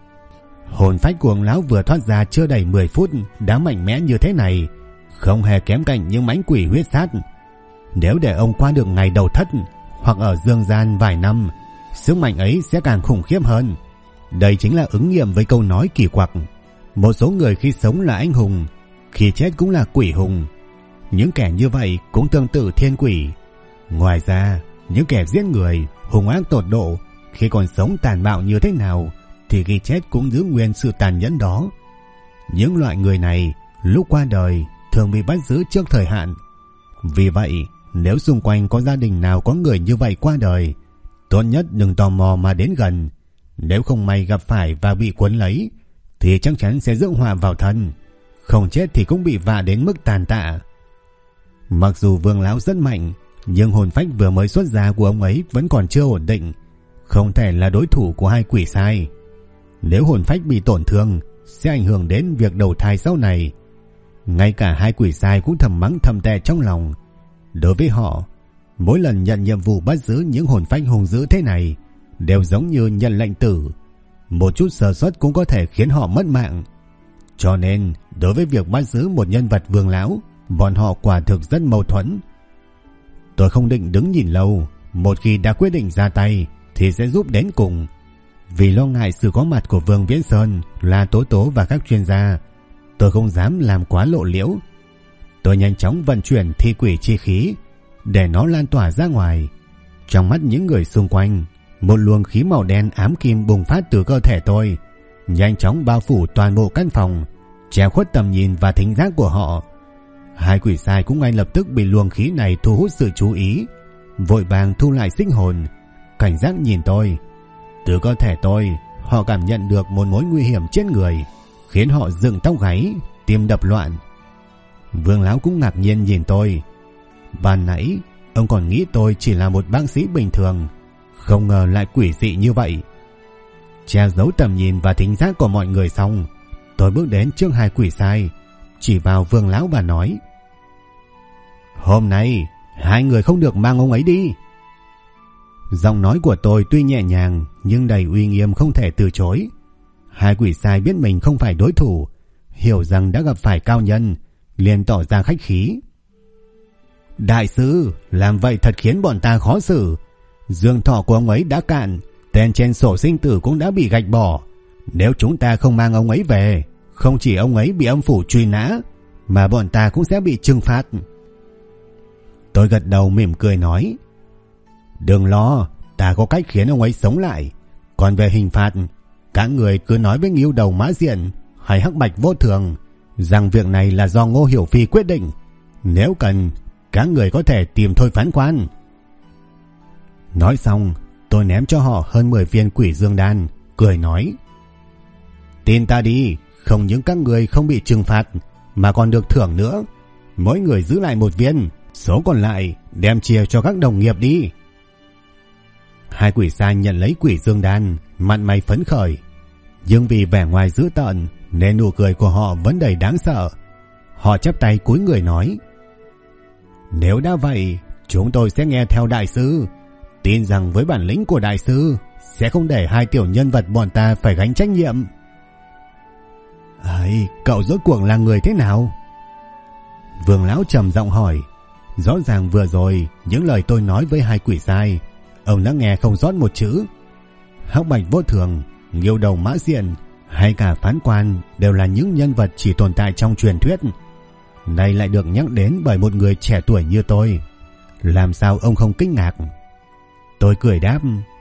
Hồn phách của ông lão vừa thoát ra chưa đầy 10 phút đã mạnh mẽ như thế này, không hề kém cạnh những mãnh quỷ huyết sát. Nếu để ông qua được ngày đầu thất hoặc ở dương gian vài năm, sức mạnh ấy sẽ càng khủng khiếp hơn. Đây chính là ứng nghiệm với câu nói kỳ quặc: một số người khi sống là anh hùng, khi chết cũng là quỷ hùng. Những kẻ như vậy cũng tương tự thiên quỷ. Ngoài ra, những kẻ giết người, hung ác tột độ, khi còn sống tàn bạo như thế nào thì khi chết cũng giữ nguyên sự tàn nhẫn đó. Những loại người này lúc qua đời thường bị bắt giữ trước thời hạn. Vì vậy, nếu xung quanh có gia đình nào có người như vậy qua đời, tốt nhất đừng tò mò mà đến gần. Nếu không may gặp phải và bị cuốn lấy thì chắc chắn sẽ rước họa vào thân, không chết thì cũng bị vạ đến mức tàn tạ. Mặc dù Vương lão rất mạnh, nhưng hồn phách vừa mới xuất ra của ông ấy vẫn còn chưa ổn định, không thể là đối thủ của hai quỷ sai. Nếu hồn phách bị tổn thương sẽ ảnh hưởng đến việc đầu thai sau này. Ngay cả hai quỷ sai cũng thầm mắng thầm tệ trong lòng. Đối với họ, mỗi lần nhận nhiệm vụ bắt giữ những hồn phách hung dữ thế này đều giống như nhận lệnh tử, một chút sơ suất cũng có thể khiến họ mất mạng. Cho nên đối với việc bắt giữ một nhân vật Vương lão, bọn họ quả thực rất mâu thuẫn. Tôi không định đứng nhìn lâu, một khi đã quyết định ra tay thì sẽ giúp đến cùng. Vì lo ngại sự có mặt của Vương Viễn Sơn, La Tố Tố và các chuyên gia, tôi không dám làm quá lộ liễu. Tôi nhanh chóng vận chuyển thi quỷ chi khí để nó lan tỏa ra ngoài. Trong mắt những người xung quanh, một luồng khí màu đen ám kim bùng phát từ cơ thể tôi, nhanh chóng bao phủ toàn bộ căn phòng, che khuất tầm nhìn và thính giác của họ. Hai quỷ sai cũng ngay lập tức bị luồng khí này thu hút sự chú ý, vội vàng thu lại sinh hồn, cảnh giác nhìn tôi. Từ cơ thể tôi, họ cảm nhận được một mối nguy hiểm trên người, khiến họ dựng tóc gáy, tim đập loạn. Vương lão cũng ngạc nhiên nhìn tôi. Ban nãy ông còn nghĩ tôi chỉ là một bác sĩ bình thường, không ngờ lại quỷ dị như vậy. Che giấu tầm nhìn và thính giác của mọi người xong, tôi bước đến trước hai quỷ sai, chỉ vào Vương lão và nói: hôm nay hai người không được mang ông ấy đi. Giọng nói của tôi tuy nhẹ nhàng nhưng đầy uy nghiêm không thể từ chối. Hai quỷ sai biết mình không phải đối thủ, hiểu rằng đã gặp phải cao nhân, liền tỏ ra khách khí. Đại sư, làm vậy thật khiến bọn ta khó xử. Dương thọ của ông ấy đã cạn, tên trên sổ sinh tử cũng đã bị gạch bỏ. Nếu chúng ta không mang ông ấy về, không chỉ ông ấy bị âm phủ truy nã, mà bọn ta cũng sẽ bị trừng phạt. Tôi gật đầu mỉm cười nói: đừng lo, ta có cách khiến ông ấy sống lại. Còn về hình phạt, các người cứ nói với Ngưu Đầu Mã Diện hay Hắc Bạch Vô Thường rằng việc này là do Ngô Hiểu Phi quyết định. Nếu cần, các người có thể tìm Thôi Phán Quan. Nói xong, tôi ném cho họ hơn 10 viên Quỷ Dương Đan, cười nói: tin ta đi, không những các người không bị trừng phạt mà còn được thưởng nữa. Mỗi người giữ lại một viên, số còn lại đem chia cho các đồng nghiệp đi. Hai quỷ sai nhận lấy quỷ dương đan, mặt mày phấn khởi, nhưng vì vẻ ngoài dữ tợn nên nụ cười của họ vẫn đầy đáng sợ. Họ chắp tay cúi người nói: Nếu đã vậy, chúng tôi sẽ nghe theo đại sư. Tin rằng với bản lĩnh của đại sư sẽ không để hai tiểu nhân vật bọn ta phải gánh trách nhiệm. Ấy, cậu rốt cuộc là người thế nào? Vương lão trầm giọng hỏi. Rõ ràng vừa rồi những lời tôi nói với hai quỷ sai, ông đã nghe không rót một chữ. Hắc Bạch Vô Thường, Nghiêu Đầu Mã Diện hay cả Phán Quan đều là những nhân vật chỉ tồn tại trong truyền thuyết, nay lại được nhắc đến bởi một người trẻ tuổi như tôi. Làm sao ông không kinh ngạc? Tôi cười đáp: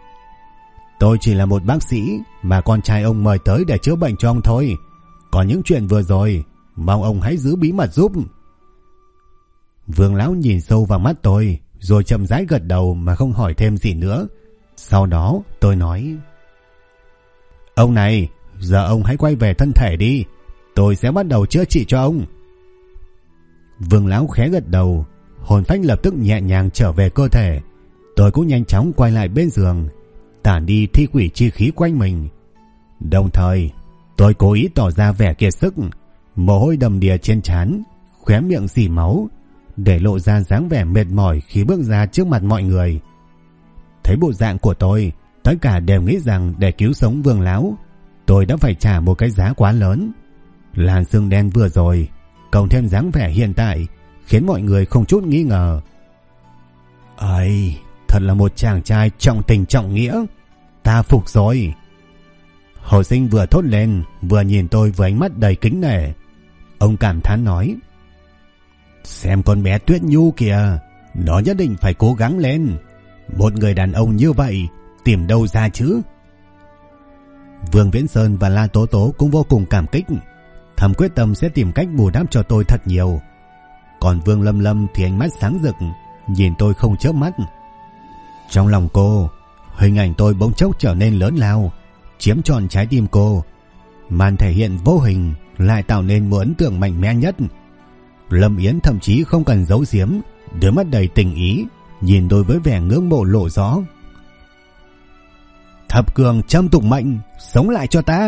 Tôi chỉ là một bác sĩ mà con trai ông mời tới để chữa bệnh cho ông thôi. Còn những chuyện vừa rồi, mong ông hãy giữ bí mật giúp. Vương lão nhìn sâu vào mắt tôi, rồi chậm rãi gật đầu mà không hỏi thêm gì nữa. Sau đó tôi nói: Ông này, giờ ông hãy quay về thân thể đi, tôi sẽ bắt đầu chữa trị cho ông. Vương lão khẽ gật đầu, hồn phách lập tức nhẹ nhàng trở về cơ thể. Tôi cũng nhanh chóng quay lại bên giường, tản đi thi quỷ chi khí quanh mình. Đồng thời tôi cố ý tỏ ra vẻ kiệt sức, mồ hôi đầm đìa trên trán, khóe miệng rỉ máu, để lộ ra dáng vẻ mệt mỏi khi bước ra trước mặt mọi người. Thấy bộ dạng của tôi, tất cả đều nghĩ rằng để cứu sống Vương lão, tôi đã phải trả một cái giá quá lớn. Làn sương đen vừa rồi cộng thêm dáng vẻ hiện tại khiến mọi người không chút nghi ngờ. Ấy, thật là một chàng trai trọng tình trọng nghĩa, ta phục rồi. Hồ Sinh vừa thốt lên, vừa nhìn tôi với ánh mắt đầy kính nể. Ông cảm thán nói: Xem con bé Tuyết Nhu kìa, nó nhất định phải cố gắng lên. Một người đàn ông như vậy tìm đâu ra chứ? Vương Viễn Sơn và La Tố Tố cũng vô cùng cảm kích, thầm quyết tâm sẽ tìm cách bù đắp cho tôi thật nhiều. Còn Vương Lâm Lâm thì ánh mắt sáng rực, nhìn tôi không chớp mắt. Trong lòng cô, hình ảnh tôi bỗng chốc trở nên lớn lao, chiếm trọn trái tim cô. Màn thể hiện vô hình lại tạo nên một ấn tượng mạnh mẽ nhất. Lâm Yến thậm chí không cần giấu giếm, đôi mắt đầy tình ý nhìn tôi với vẻ ngưỡng mộ lộ rõ. Thập cường châm tụng mệnh, sống lại cho ta.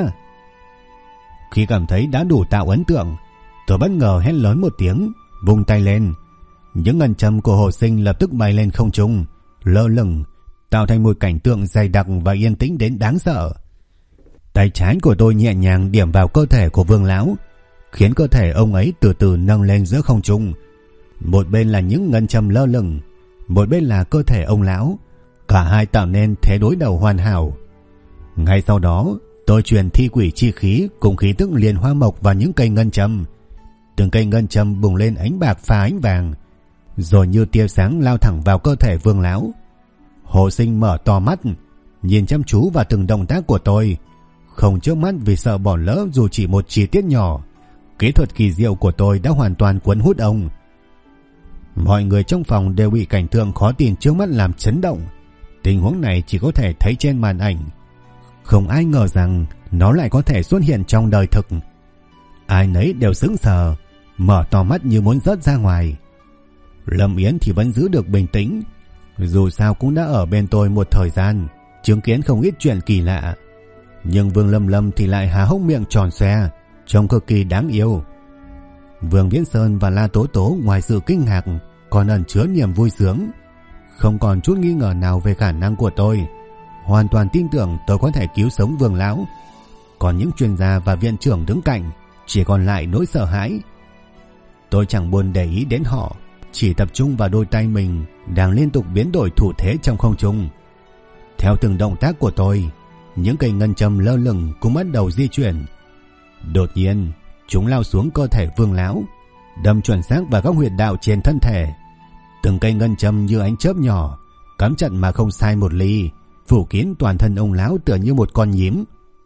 Khi cảm thấy đã đủ tạo ấn tượng, tôi bất ngờ hét lớn một tiếng, vung tay lên. Những ngân châm của Hồ Sinh lập tức bay lên không trung, lơ lửng, tạo thành một cảnh tượng dày đặc và yên tĩnh đến đáng sợ. Tay trái của tôi nhẹ nhàng điểm vào cơ thể của Vương lão, khiến cơ thể ông ấy từ từ nâng lên giữa không trung. Một bên là những ngân châm lơ lửng, một bên là cơ thể ông lão, cả hai tạo nên thế đối đầu hoàn hảo. Ngay sau đó, tôi truyền thi quỷ chi khí cùng khí tức liền hoa mộc vào những cây ngân châm. Từng cây ngân châm bùng lên ánh bạc pha ánh vàng, rồi như tia sáng lao thẳng vào cơ thể Vương lão. Hồ Sinh mở to mắt, nhìn chăm chú vào từng động tác của tôi, không chớp mắt vì sợ bỏ lỡ dù chỉ một chi tiết nhỏ. Kỹ thuật kỳ diệu của tôi đã hoàn toàn cuốn hút ông. Mọi người trong phòng đều bị cảnh tượng khó tin trước mắt làm chấn động. Tình huống này chỉ có thể thấy trên màn ảnh, không ai ngờ rằng nó lại có thể xuất hiện trong đời thực. Ai nấy đều sững sờ, mở to mắt như muốn rớt ra ngoài. Lâm Yến thì vẫn giữ được bình tĩnh, dù sao cũng đã ở bên tôi một thời gian, chứng kiến không ít chuyện kỳ lạ. Nhưng Vương Lâm Lâm thì lại há hốc miệng tròn xoe, trông cực kỳ đáng yêu. Vương Viễn Sơn và La Tố Tố ngoài sự kinh ngạc còn ẩn chứa niềm vui sướng, không còn chút nghi ngờ nào về khả năng của tôi, hoàn toàn tin tưởng tôi có thể cứu sống Vương lão. Còn những chuyên gia và viện trưởng đứng cạnh chỉ còn lại nỗi sợ hãi. Tôi chẳng buồn để ý đến họ, chỉ tập trung vào đôi tay mình đang liên tục biến đổi thủ thế trong không trung. Theo từng động tác của tôi, những cây ngân châm lơ lửng cũng bắt đầu di chuyển. Đột nhiên, chúng lao xuống cơ thể Vương lão, đâm chuẩn xác vào các huyệt đạo trên thân thể. Từng cây ngân châm như ánh chớp nhỏ, cắm chặt mà không sai một ly, phủ kín toàn thân ông lão tựa như một con nhím.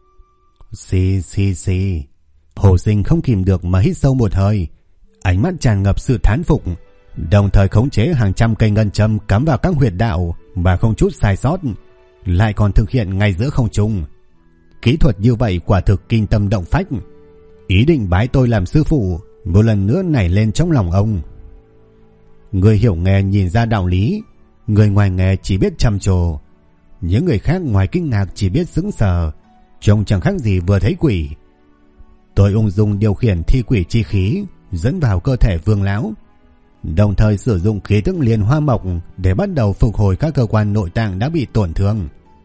Xì. Hồ Sinh không kìm được mà hít sâu một hơi, ánh mắt tràn ngập sự thán phục, đồng thời khống chế hàng trăm cây ngân châm cắm vào các huyệt đạo mà không chút sai sót, lại còn thực hiện ngay giữa không trung. Kỹ thuật như vậy quả thực kinh tâm động phách. Ý định bái tôi làm sư phụ một lần nữa nảy lên trong lòng ông. Người hiểu nghề nhìn ra đạo lý, người ngoài nghề chỉ biết trầm trồ. Những người khác ngoài kinh ngạc chỉ biết sững sờ, trông chẳng khác gì vừa thấy quỷ. Tôi ung dung điều khiển thi quỷ chi khí dẫn vào cơ thể Vương lão, đồng thời sử dụng khí tức Liên Hoa Mộc để bắt đầu phục hồi các cơ quan nội tạng đã bị tổn thương.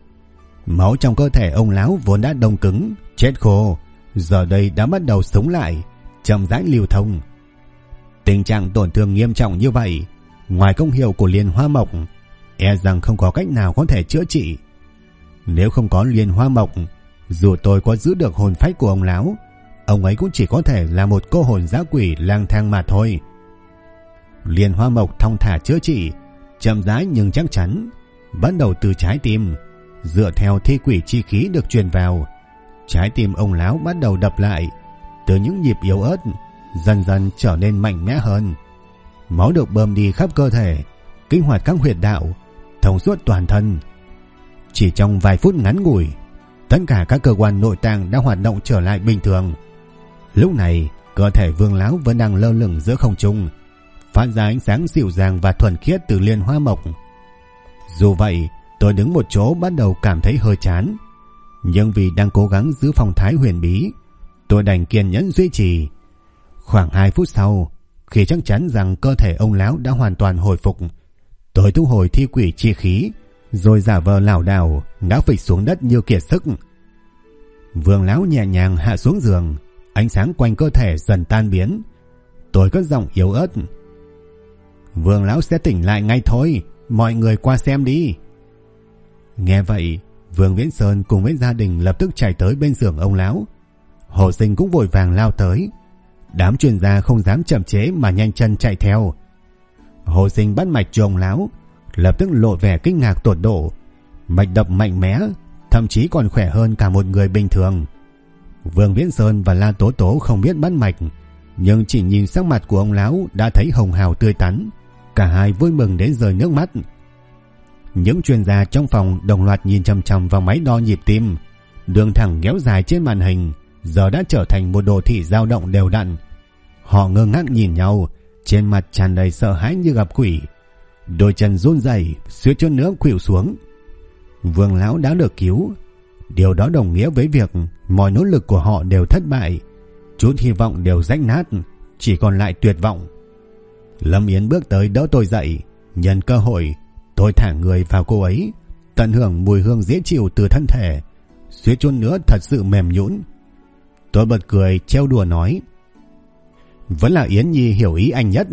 Máu trong cơ thể ông lão vốn đã đông cứng, chết khô, giờ đây đã bắt đầu sống lại, chậm rãi lưu thông. Tình trạng tổn thương nghiêm trọng như vậy, ngoài công hiệu của Liên Hoa Mộc, e rằng không có cách nào có thể chữa trị. Nếu không có Liên Hoa Mộc, dù tôi có giữ được hồn phách của ông lão, ông ấy cũng chỉ có thể là một cô hồn dã quỷ lang thang mà thôi. Liên Hoa Mộc thong thả chữa trị, chậm rãi nhưng chắc chắn, bắt đầu từ trái tim, dựa theo thi quỷ chi khí được truyền vào. Trái tim ông lão bắt đầu đập lại, từ những nhịp yếu ớt dần dần trở nên mạnh mẽ hơn. Máu được bơm đi khắp cơ thể, kích hoạt các huyệt đạo, thông suốt toàn thân. Chỉ trong vài phút ngắn ngủi, tất cả các cơ quan nội tạng đã hoạt động trở lại bình thường. Lúc này, cơ thể Vương lão vẫn đang lơ lửng giữa không trung, phát ra ánh sáng dịu dàng và thuần khiết từ Liên Hoa Mộc. Dù vậy, tôi đứng một chỗ bắt đầu cảm thấy hơi chán, nhưng vì đang cố gắng giữ phong thái huyền bí, tôi đành kiên nhẫn duy trì. Khoảng 2 phút sau, khi chắc chắn rằng cơ thể ông lão đã hoàn toàn hồi phục, tôi thu hồi thi quỷ chi khí, rồi giả vờ lảo đảo ngã phịch xuống đất như kiệt sức. Vương lão nhẹ nhàng hạ xuống giường, ánh sáng quanh cơ thể dần tan biến. Tôi cất giọng yếu ớt: "Vương lão sẽ tỉnh lại ngay thôi, mọi người qua xem đi." Nghe vậy, Vương Viễn Sơn cùng với gia đình lập tức chạy tới bên giường ông lão. Hồ Sinh cũng vội vàng lao tới. Đám chuyên gia không dám chậm chế mà nhanh chân chạy theo. Hồ Sinh bắt mạch cho ông lão, lập tức lộ vẻ kinh ngạc tột độ. Mạch đập mạnh mẽ, thậm chí còn khỏe hơn cả một người bình thường. Vương Viễn Sơn và La Tố Tố không biết bắt mạch, nhưng chỉ nhìn sắc mặt của ông lão đã thấy hồng hào tươi tắn. Cả hai vui mừng đến rơi nước mắt. Những chuyên gia trong phòng đồng loạt nhìn chằm chằm vào máy đo nhịp tim. Đường thẳng kéo dài trên màn hình giờ đã trở thành một đồ thị dao động đều đặn. Họ ngơ ngác nhìn nhau, trên mặt tràn đầy sợ hãi như gặp quỷ. Đôi chân run rẩy, suýt chút nữa khuỵu xuống. Vương lão đã được cứu. Điều đó đồng nghĩa với việc mọi nỗ lực của họ đều thất bại, chút hy vọng đều rách nát, chỉ còn lại tuyệt vọng. Lâm Yến bước tới đỡ tôi dậy. Nhân cơ hội, tôi thả người vào cô ấy, tận hưởng mùi hương dễ chịu từ thân thể, suýt chút nữa thật sự mềm nhũn. Tôi bật cười trêu đùa nói: "Vẫn là Yến Nhi hiểu ý anh nhất."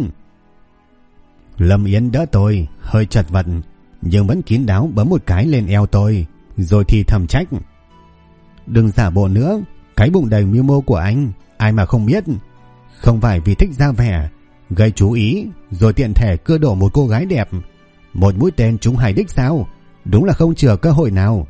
Lâm Yến đỡ tôi, hơi chật vật, nhưng vẫn kín đáo bấm một cái lên eo tôi, rồi thì thầm trách: "Đừng giả bộ nữa, cái bụng đầy mưu mô của anh, ai mà không biết. Không phải vì thích ra vẻ, gây chú ý, rồi tiện thể cưa đổ một cô gái đẹp, một mũi tên trúng 2 đích sao? Đúng là không chừa cơ hội nào."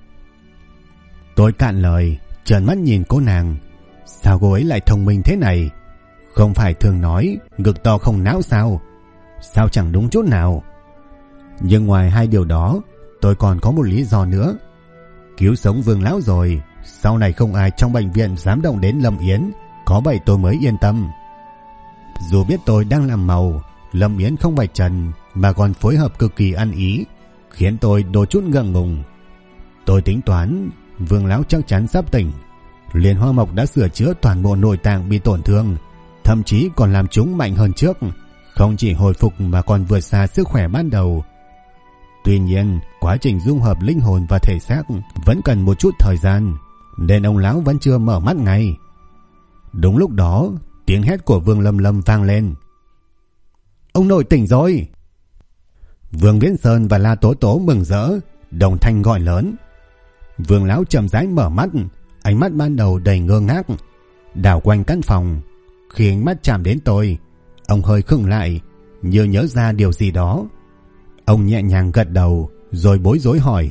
Tôi cạn lời, trợn mắt nhìn cô nàng. Sao cô ấy lại thông minh thế này? Không phải thường nói ngực to không não sao? Sao chẳng đúng chút nào? Nhưng ngoài hai điều đó, tôi còn có một lý do nữa. Cứu sống Vương lão rồi, sau này không ai trong bệnh viện dám động đến Lâm Yến, có vậy tôi mới yên tâm. Dù biết tôi đang làm màu, Lâm Yến không vạch trần mà còn phối hợp cực kỳ ăn ý, khiến tôi đôi chút ngượng ngùng. Tôi tính toán Vương lão chắc chắn sắp tỉnh. Liên Hoa Mộc đã sửa chữa toàn bộ nội tạng bị tổn thương, thậm chí còn làm chúng mạnh hơn trước, không chỉ hồi phục mà còn vượt xa sức khỏe ban đầu. Tuy nhiên, quá trình dung hợp linh hồn và thể xác vẫn cần một chút thời gian, nên ông lão vẫn chưa mở mắt ngay. Đúng lúc đó, tiếng hét của Vương Lâm Lâm vang lên: "Ông nội tỉnh rồi!" Vương Viễn Sơn và La Tố Tố mừng rỡ, đồng thanh gọi lớn. Vương lão chậm rãi mở mắt, ánh mắt ban đầu đầy ngơ ngác, đảo quanh căn phòng. Khi ánh mắt chạm đến tôi, ông hơi khựng lại, như nhớ ra điều gì đó. Ông nhẹ nhàng gật đầu, rồi bối rối hỏi: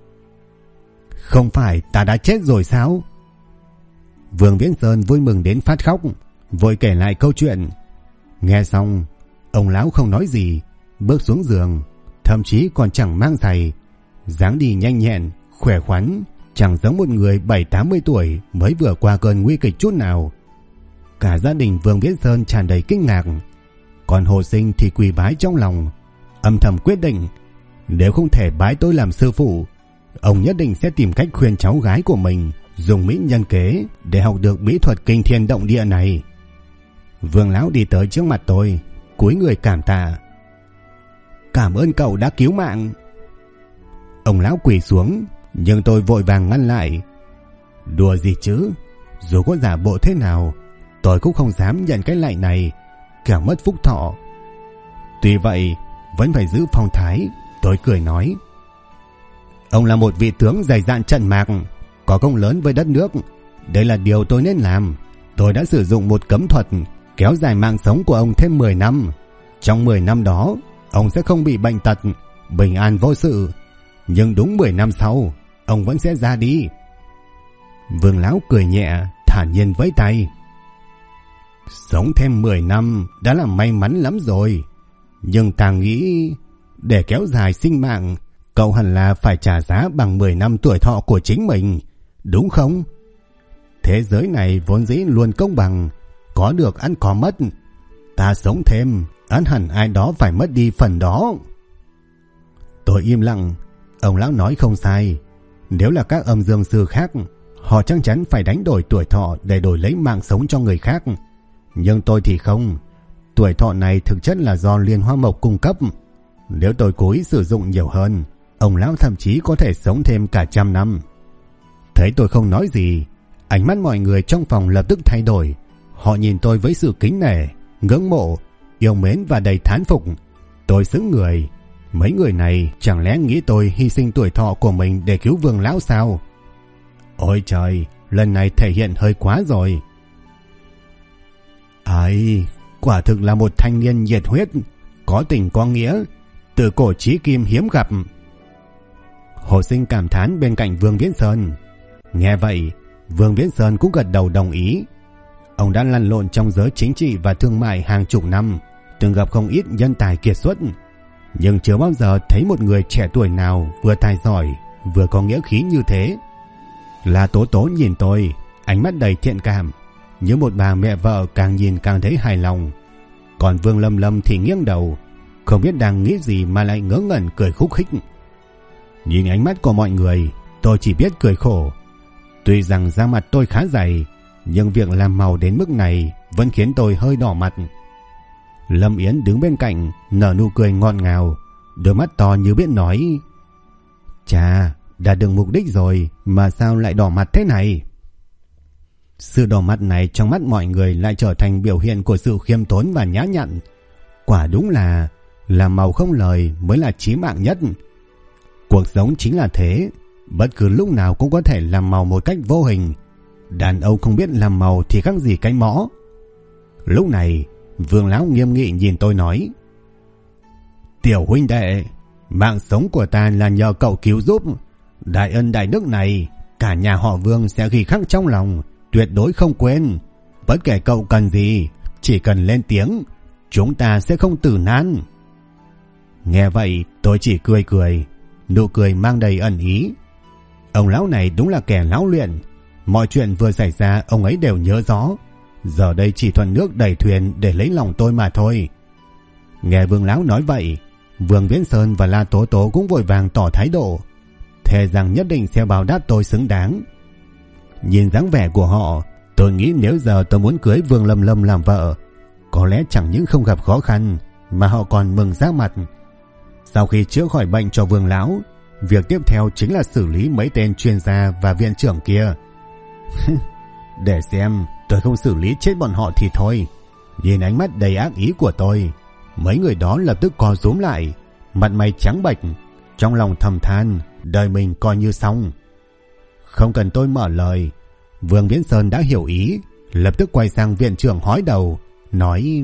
"Không phải ta đã chết rồi sao?" Vương Viễn Sơn vui mừng đến phát khóc, vội kể lại câu chuyện. Nghe xong, ông lão không nói gì, bước xuống giường, thậm chí còn chẳng mang giày, dáng đi nhanh nhẹn, khỏe khoắn, chẳng giống một người 70-80 tuổi mới vừa qua cơn nguy kịch chút nào. Cả gia đình Vương Viễn Sơn tràn đầy kinh ngạc, còn Hồ Sinh thì quỳ bái trong lòng, âm thầm quyết định nếu không thể bái tôi làm sư phụ, ông nhất định sẽ tìm cách khuyên cháu gái của mình dùng mỹ nhân kế để học được bí thuật kinh thiên động địa này. Vương lão đi tới trước mặt tôi, cúi người cảm tạ. Cảm ơn cậu đã cứu mạng. Ông lão quỳ xuống, nhưng tôi vội vàng ngăn lại. Đùa gì chứ, dù có giả bộ thế nào, tôi cũng không dám nhận cái lạy này, kẻo mất phúc thọ. Tuy vậy, vẫn phải giữ phong thái, tôi cười nói. Ông là một vị tướng dày dạn trận mạc, có công lớn với đất nước. Đây là điều tôi nên làm. Tôi đã sử dụng một cấm thuật kéo dài mạng sống của ông thêm 10 năm. Trong 10 năm đó, ông sẽ không bị bệnh tật, bình an vô sự. Nhưng đúng 10 năm sau, ông vẫn sẽ ra đi. Vương lão cười nhẹ, thản nhiên vẫy tay. Sống thêm 10 năm đã là may mắn lắm rồi. Nhưng ta nghĩ để kéo dài sinh mạng, cậu hẳn là phải trả giá bằng 10 năm tuổi thọ của chính mình, đúng không? Thế giới này vốn dĩ luôn công bằng, có được ăn có mất. Ta sống thêm, ắt hẳn ai đó phải mất đi phần đó. Tôi im lặng. Ông lão nói không sai. Nếu là các âm dương sư khác, họ chắc chắn phải đánh đổi tuổi thọ để đổi lấy mạng sống cho người khác. Nhưng tôi thì không. Tuổi thọ này thực chất là do Liên Hoa Mộc cung cấp. Nếu tôi cố ý sử dụng nhiều hơn, ông lão thậm chí có thể sống thêm cả 100 năm. Thấy tôi không nói gì, ánh mắt mọi người trong phòng lập tức thay đổi. Họ nhìn tôi với sự kính nể, ngưỡng mộ, yêu mến và đầy thán phục. Tôi sững người. Mấy người này chẳng lẽ nghĩ tôi hy sinh tuổi thọ của mình để cứu Vương lão sao? Ôi trời, lần này thể hiện hơi quá rồi. Ai, quả thực là một thanh niên nhiệt huyết, có tình có nghĩa, từ cổ chí kim hiếm gặp. Hồ Sinh cảm thán bên cạnh Vương Viễn Sơn. Nghe vậy, Vương Viễn Sơn cũng gật đầu đồng ý. Ông đã lăn lộn trong giới chính trị và thương mại hàng chục năm, từng gặp không ít nhân tài kiệt xuất, nhưng chưa bao giờ thấy một người trẻ tuổi nào vừa tài giỏi vừa có nghĩa khí như thế. La Tố Tố nhìn tôi, ánh mắt đầy thiện cảm, như một bà mẹ vợ càng nhìn càng thấy hài lòng. Còn Vương Lâm Lâm thì nghiêng đầu, không biết đang nghĩ gì mà lại ngớ ngẩn cười khúc khích. Nhìn ánh mắt của mọi người, tôi chỉ biết cười khổ. Tuy rằng da mặt tôi khá dày, nhưng việc làm màu đến mức này vẫn khiến tôi hơi đỏ mặt. Lâm Yến đứng bên cạnh, nở nụ cười ngọt ngào, đôi mắt to như biết nói. Chà, đã được mục đích rồi mà sao lại đỏ mặt thế này? Sự đỏ mặt này trong mắt mọi người lại trở thành biểu hiện của sự khiêm tốn và nhã nhặn. Quả đúng là làm màu không lời mới là chí mạng nhất. Cuộc sống chính là thế, bất cứ lúc nào cũng có thể làm màu một cách vô hình. Đàn ông không biết làm màu thì khác gì cái mõ. Lúc này, Vương lão nghiêm nghị nhìn tôi nói. Tiểu huynh đệ, mạng sống của ta là nhờ cậu cứu giúp. Đại ân đại đức này, cả nhà họ Vương sẽ ghi khắc trong lòng, tuyệt đối không quên. Bất kể cậu cần gì, chỉ cần lên tiếng, chúng ta sẽ không tử nan. Nghe vậy, tôi chỉ cười cười, nụ cười mang đầy ẩn ý. Ông lão này đúng là kẻ lão luyện, mọi chuyện vừa xảy ra ông ấy đều nhớ rõ. Giờ đây chỉ thuận nước đẩy thuyền để lấy lòng tôi mà thôi. Nghe Vương lão nói vậy, Vương Viễn Sơn và La Tố Tố cũng vội vàng tỏ thái độ, thề rằng nhất định sẽ báo đáp tôi xứng đáng. Nhìn dáng vẻ của họ, tôi nghĩ nếu giờ tôi muốn cưới Vương Lâm Lâm làm vợ, có lẽ chẳng những không gặp khó khăn mà họ còn mừng ra mặt. Sau khi chữa khỏi bệnh cho Vương lão, việc tiếp theo chính là xử lý mấy tên chuyên gia và viện trưởng kia. Để xem tôi không xử lý chết bọn họ thì thôi. Nhìn ánh mắt đầy ác ý của tôi, mấy người đó lập tức co rúm lại, mặt mày trắng bệch, trong lòng thầm than đời mình coi như xong. Không cần tôi mở lời, Vương Viễn Sơn đã hiểu ý, lập tức quay sang viện trưởng hói đầu, nói: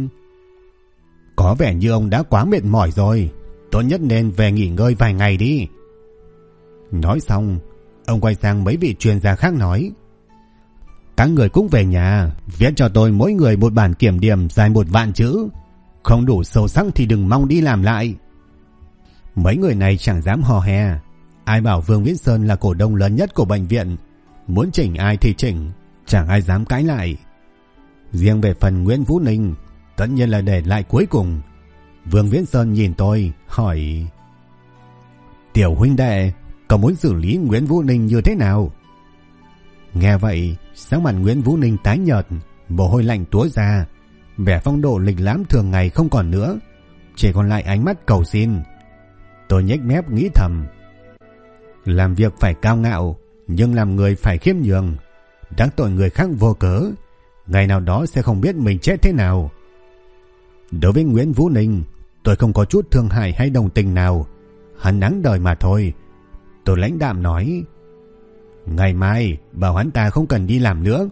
Có vẻ như ông đã quá mệt mỏi rồi, tốt nhất nên về nghỉ ngơi vài ngày đi. Nói xong, ông quay sang mấy vị chuyên gia khác nói: Các người cũng về nhà, viết cho tôi mỗi người một bản kiểm điểm dài 1 vạn chữ. Không đủ sâu sắc thì đừng mong đi làm lại. Mấy người này chẳng dám hò hè. Ai bảo Vương Viễn Sơn là cổ đông lớn nhất của bệnh viện, muốn chỉnh ai thì chỉnh, chẳng ai dám cãi lại. Riêng về phần Nguyễn Vũ Ninh, tất nhiên là để lại cuối cùng. Vương Viễn Sơn nhìn tôi, hỏi: Tiểu huynh đệ, cậu muốn xử lý Nguyễn Vũ Ninh như thế nào? Nghe vậy, sắc mặt Nguyễn Vũ Ninh tái nhợt, mồ hôi lạnh túa ra, vẻ phong độ lịch lãm thường ngày không còn nữa, chỉ còn lại ánh mắt cầu xin. Tôi nhếch mép nghĩ thầm, làm việc phải cao ngạo, nhưng làm người phải khiêm nhường. Đắc tội người khác vô cớ, ngày nào đó sẽ không biết mình chết thế nào. Đối với Nguyễn Vũ Ninh, tôi không có chút thương hại hay đồng tình nào, hắn đáng đời mà thôi. Tôi lãnh đạm nói, ngày mai bảo hắn ta không cần đi làm nữa.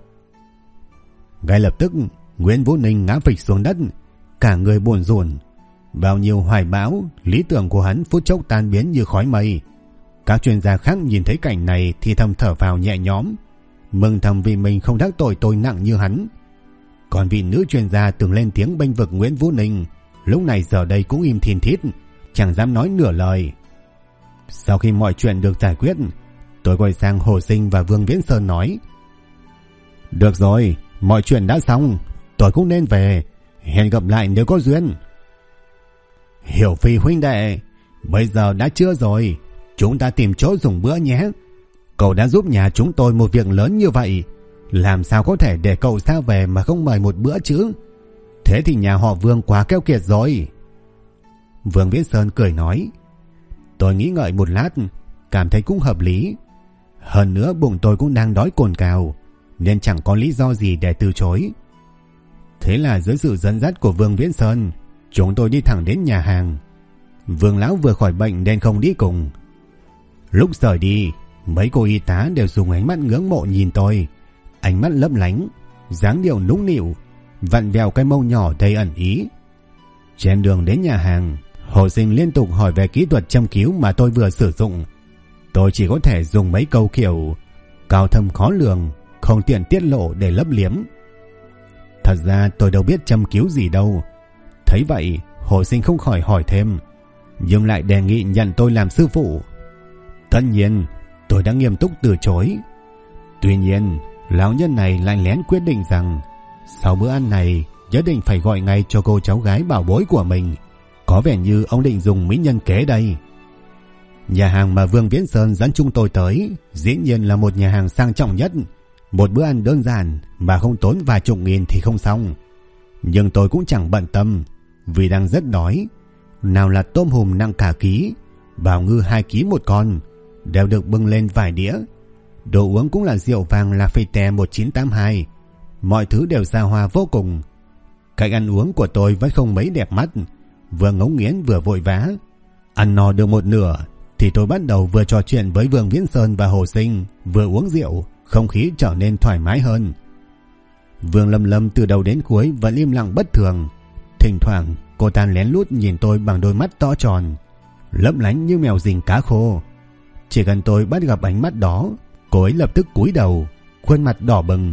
Ngay lập tức Nguyễn Vũ Ninh ngã phịch xuống đất, cả người buồn rùn. Bao nhiêu hoài bão, lý tưởng của hắn phút chốc tan biến như khói mây. Các chuyên gia khác nhìn thấy cảnh này thì thầm thở vào nhẹ nhõm, mừng thầm vì mình không đắc tội tôi nặng như hắn. Còn vị nữ chuyên gia từng lên tiếng bênh vực Nguyễn Vũ Ninh, lúc này giờ đây cũng im thin thít, chẳng dám nói nửa lời. Sau khi mọi chuyện được giải quyết, tôi quay sang Hồ Sinh và Vương Viễn Sơn nói, được rồi, mọi chuyện đã xong, tôi cũng nên về, hẹn gặp lại nếu có duyên. Hiểu Phi huynh đệ, bây giờ đã trưa rồi, chúng ta tìm chỗ dùng bữa nhé. Cậu đã giúp nhà chúng tôi một việc lớn như vậy, làm sao có thể để cậu ra về mà không mời một bữa chứ? Thế thì nhà họ Vương quá keo kiệt rồi. Vương Viễn Sơn cười nói, tôi nghĩ ngợi một lát, cảm thấy cũng hợp lý. Hơn nữa bụng tôi cũng đang đói cồn cào, nên chẳng có lý do gì để từ chối. Thế là dưới sự dẫn dắt của Vương Viễn Sơn, chúng tôi đi thẳng đến nhà hàng. Vương lão vừa khỏi bệnh nên không đi cùng. Lúc rời đi, mấy cô y tá đều dùng ánh mắt ngưỡng mộ nhìn tôi, ánh mắt lấp lánh, dáng điệu nũng nịu, vặn vẹo cái mông nhỏ đầy ẩn ý. Trên đường đến nhà hàng, Hồ Sinh liên tục hỏi về kỹ thuật châm cứu mà tôi vừa sử dụng. Tôi chỉ có thể dùng mấy câu kiểu cao thâm khó lường, không tiện tiết lộ để lấp liếm. Thật ra tôi đâu biết châm cứu gì đâu. Thấy vậy, Hồ Sinh không khỏi hỏi thêm, nhưng lại đề nghị nhận tôi làm sư phụ. Tất nhiên, tôi đã nghiêm túc từ chối. Tuy nhiên, lão nhân này lại lén quyết định rằng sau bữa ăn này nhất định phải gọi ngay cho cô cháu gái bảo bối của mình. Có vẻ như ông định dùng mỹ nhân kế đây. Nhà hàng mà Vương Viễn Sơn dẫn chúng tôi tới dĩ nhiên là một nhà hàng sang trọng nhất. Một bữa ăn đơn giản mà không tốn vài chục nghìn thì không xong. Nhưng tôi cũng chẳng bận tâm, vì đang rất đói. Nào là tôm hùm nặng cả ký, bào ngư 2 ký một con, đều được bưng lên vài đĩa. Đồ uống cũng là rượu vàng Lafite 1982. Mọi thứ đều xa hoa vô cùng. Cách ăn uống của tôi vẫn không mấy đẹp mắt, vừa ngấu nghiến vừa vội vã. Ăn no được một nửa thì tôi bắt đầu vừa trò chuyện với Vương Viễn Sơn và Hồ Sinh, vừa uống rượu, không khí trở nên thoải mái hơn. Vương Lâm Lâm từ đầu đến cuối vẫn im lặng bất thường. Thỉnh thoảng cô ta lén lút nhìn tôi bằng đôi mắt to tròn, lấp lánh như mèo rình cá khô. Chỉ cần tôi bắt gặp ánh mắt đó, cô ấy lập tức cúi đầu, khuôn mặt đỏ bừng.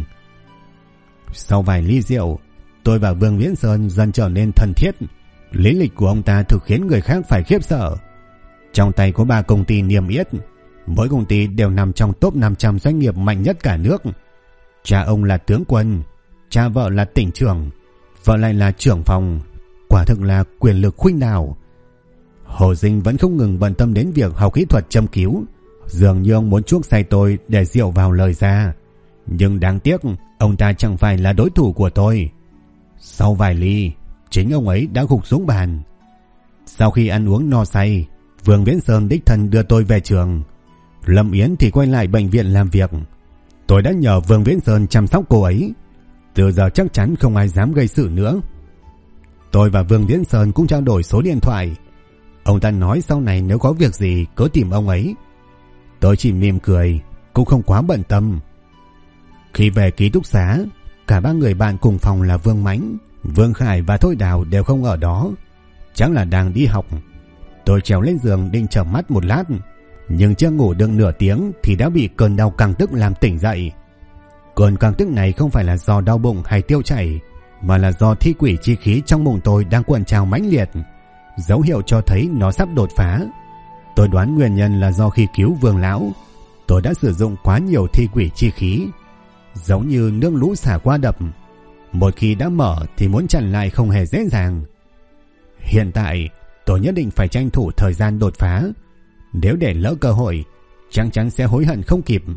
Sau vài ly rượu, tôi và Vương Viễn Sơn dần trở nên thân thiết. Lý lịch của ông ta thực khiến người khác phải khiếp sợ. Trong tay có 3 công ty niêm yết, mỗi công ty đều nằm trong top 500 doanh nghiệp mạnh nhất cả nước. Cha ông là tướng quân, cha vợ là tỉnh trưởng, vợ lại là trưởng phòng, quả thực là quyền lực khuynh đảo. Hồ Dinh vẫn không ngừng bận tâm đến việc học kỹ thuật châm cứu, dường như ông muốn chuốc say tôi để rượu vào lời ra. Nhưng đáng tiếc, ông ta chẳng phải là đối thủ của tôi. Sau vài ly, chính ông ấy đã gục xuống bàn. Sau khi ăn uống no say, Vương Viễn Sơn đích thân đưa tôi về trường. Lâm Yến thì quay lại bệnh viện làm việc. Tôi đã nhờ Vương Viễn Sơn chăm sóc cô ấy. Từ giờ chắc chắn không ai dám gây sự nữa. Tôi và Vương Viễn Sơn cũng trao đổi số điện thoại. Ông ta nói sau này nếu có việc gì cứ tìm ông ấy. Tôi chỉ mỉm cười, cũng không quá bận tâm. Khi về ký túc xá, cả 3 người bạn cùng phòng là Vương Mãnh, Vương Khải và Thôi Đào đều không ở đó. Chắc là đang đi học. Tôi trèo lên giường định chợp mắt một lát, nhưng chưa ngủ được nửa tiếng thì đã bị cơn đau căng tức làm tỉnh dậy. Cơn căng tức này không phải là do đau bụng hay tiêu chảy, mà là do thi quỷ chi khí trong bụng tôi đang cuộn trào mãnh liệt, dấu hiệu cho thấy nó sắp đột phá. Tôi đoán nguyên nhân là do khi cứu Vương lão, tôi đã sử dụng quá nhiều thi quỷ chi khí, giống như nước lũ xả qua đập. Một khi đã mở thì muốn chặn lại không hề dễ dàng. Hiện tại tôi nhất định phải tranh thủ thời gian đột phá. Nếu để lỡ cơ hội, chắc chắn sẽ hối hận không kịp.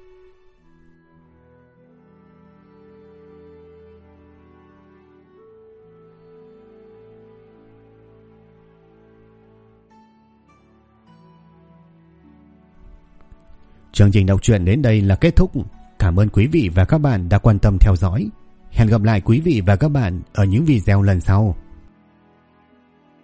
Chương trình đọc truyện đến đây là kết thúc. Cảm ơn quý vị và các bạn đã quan tâm theo dõi. Hẹn gặp lại quý vị và các bạn ở những video lần sau.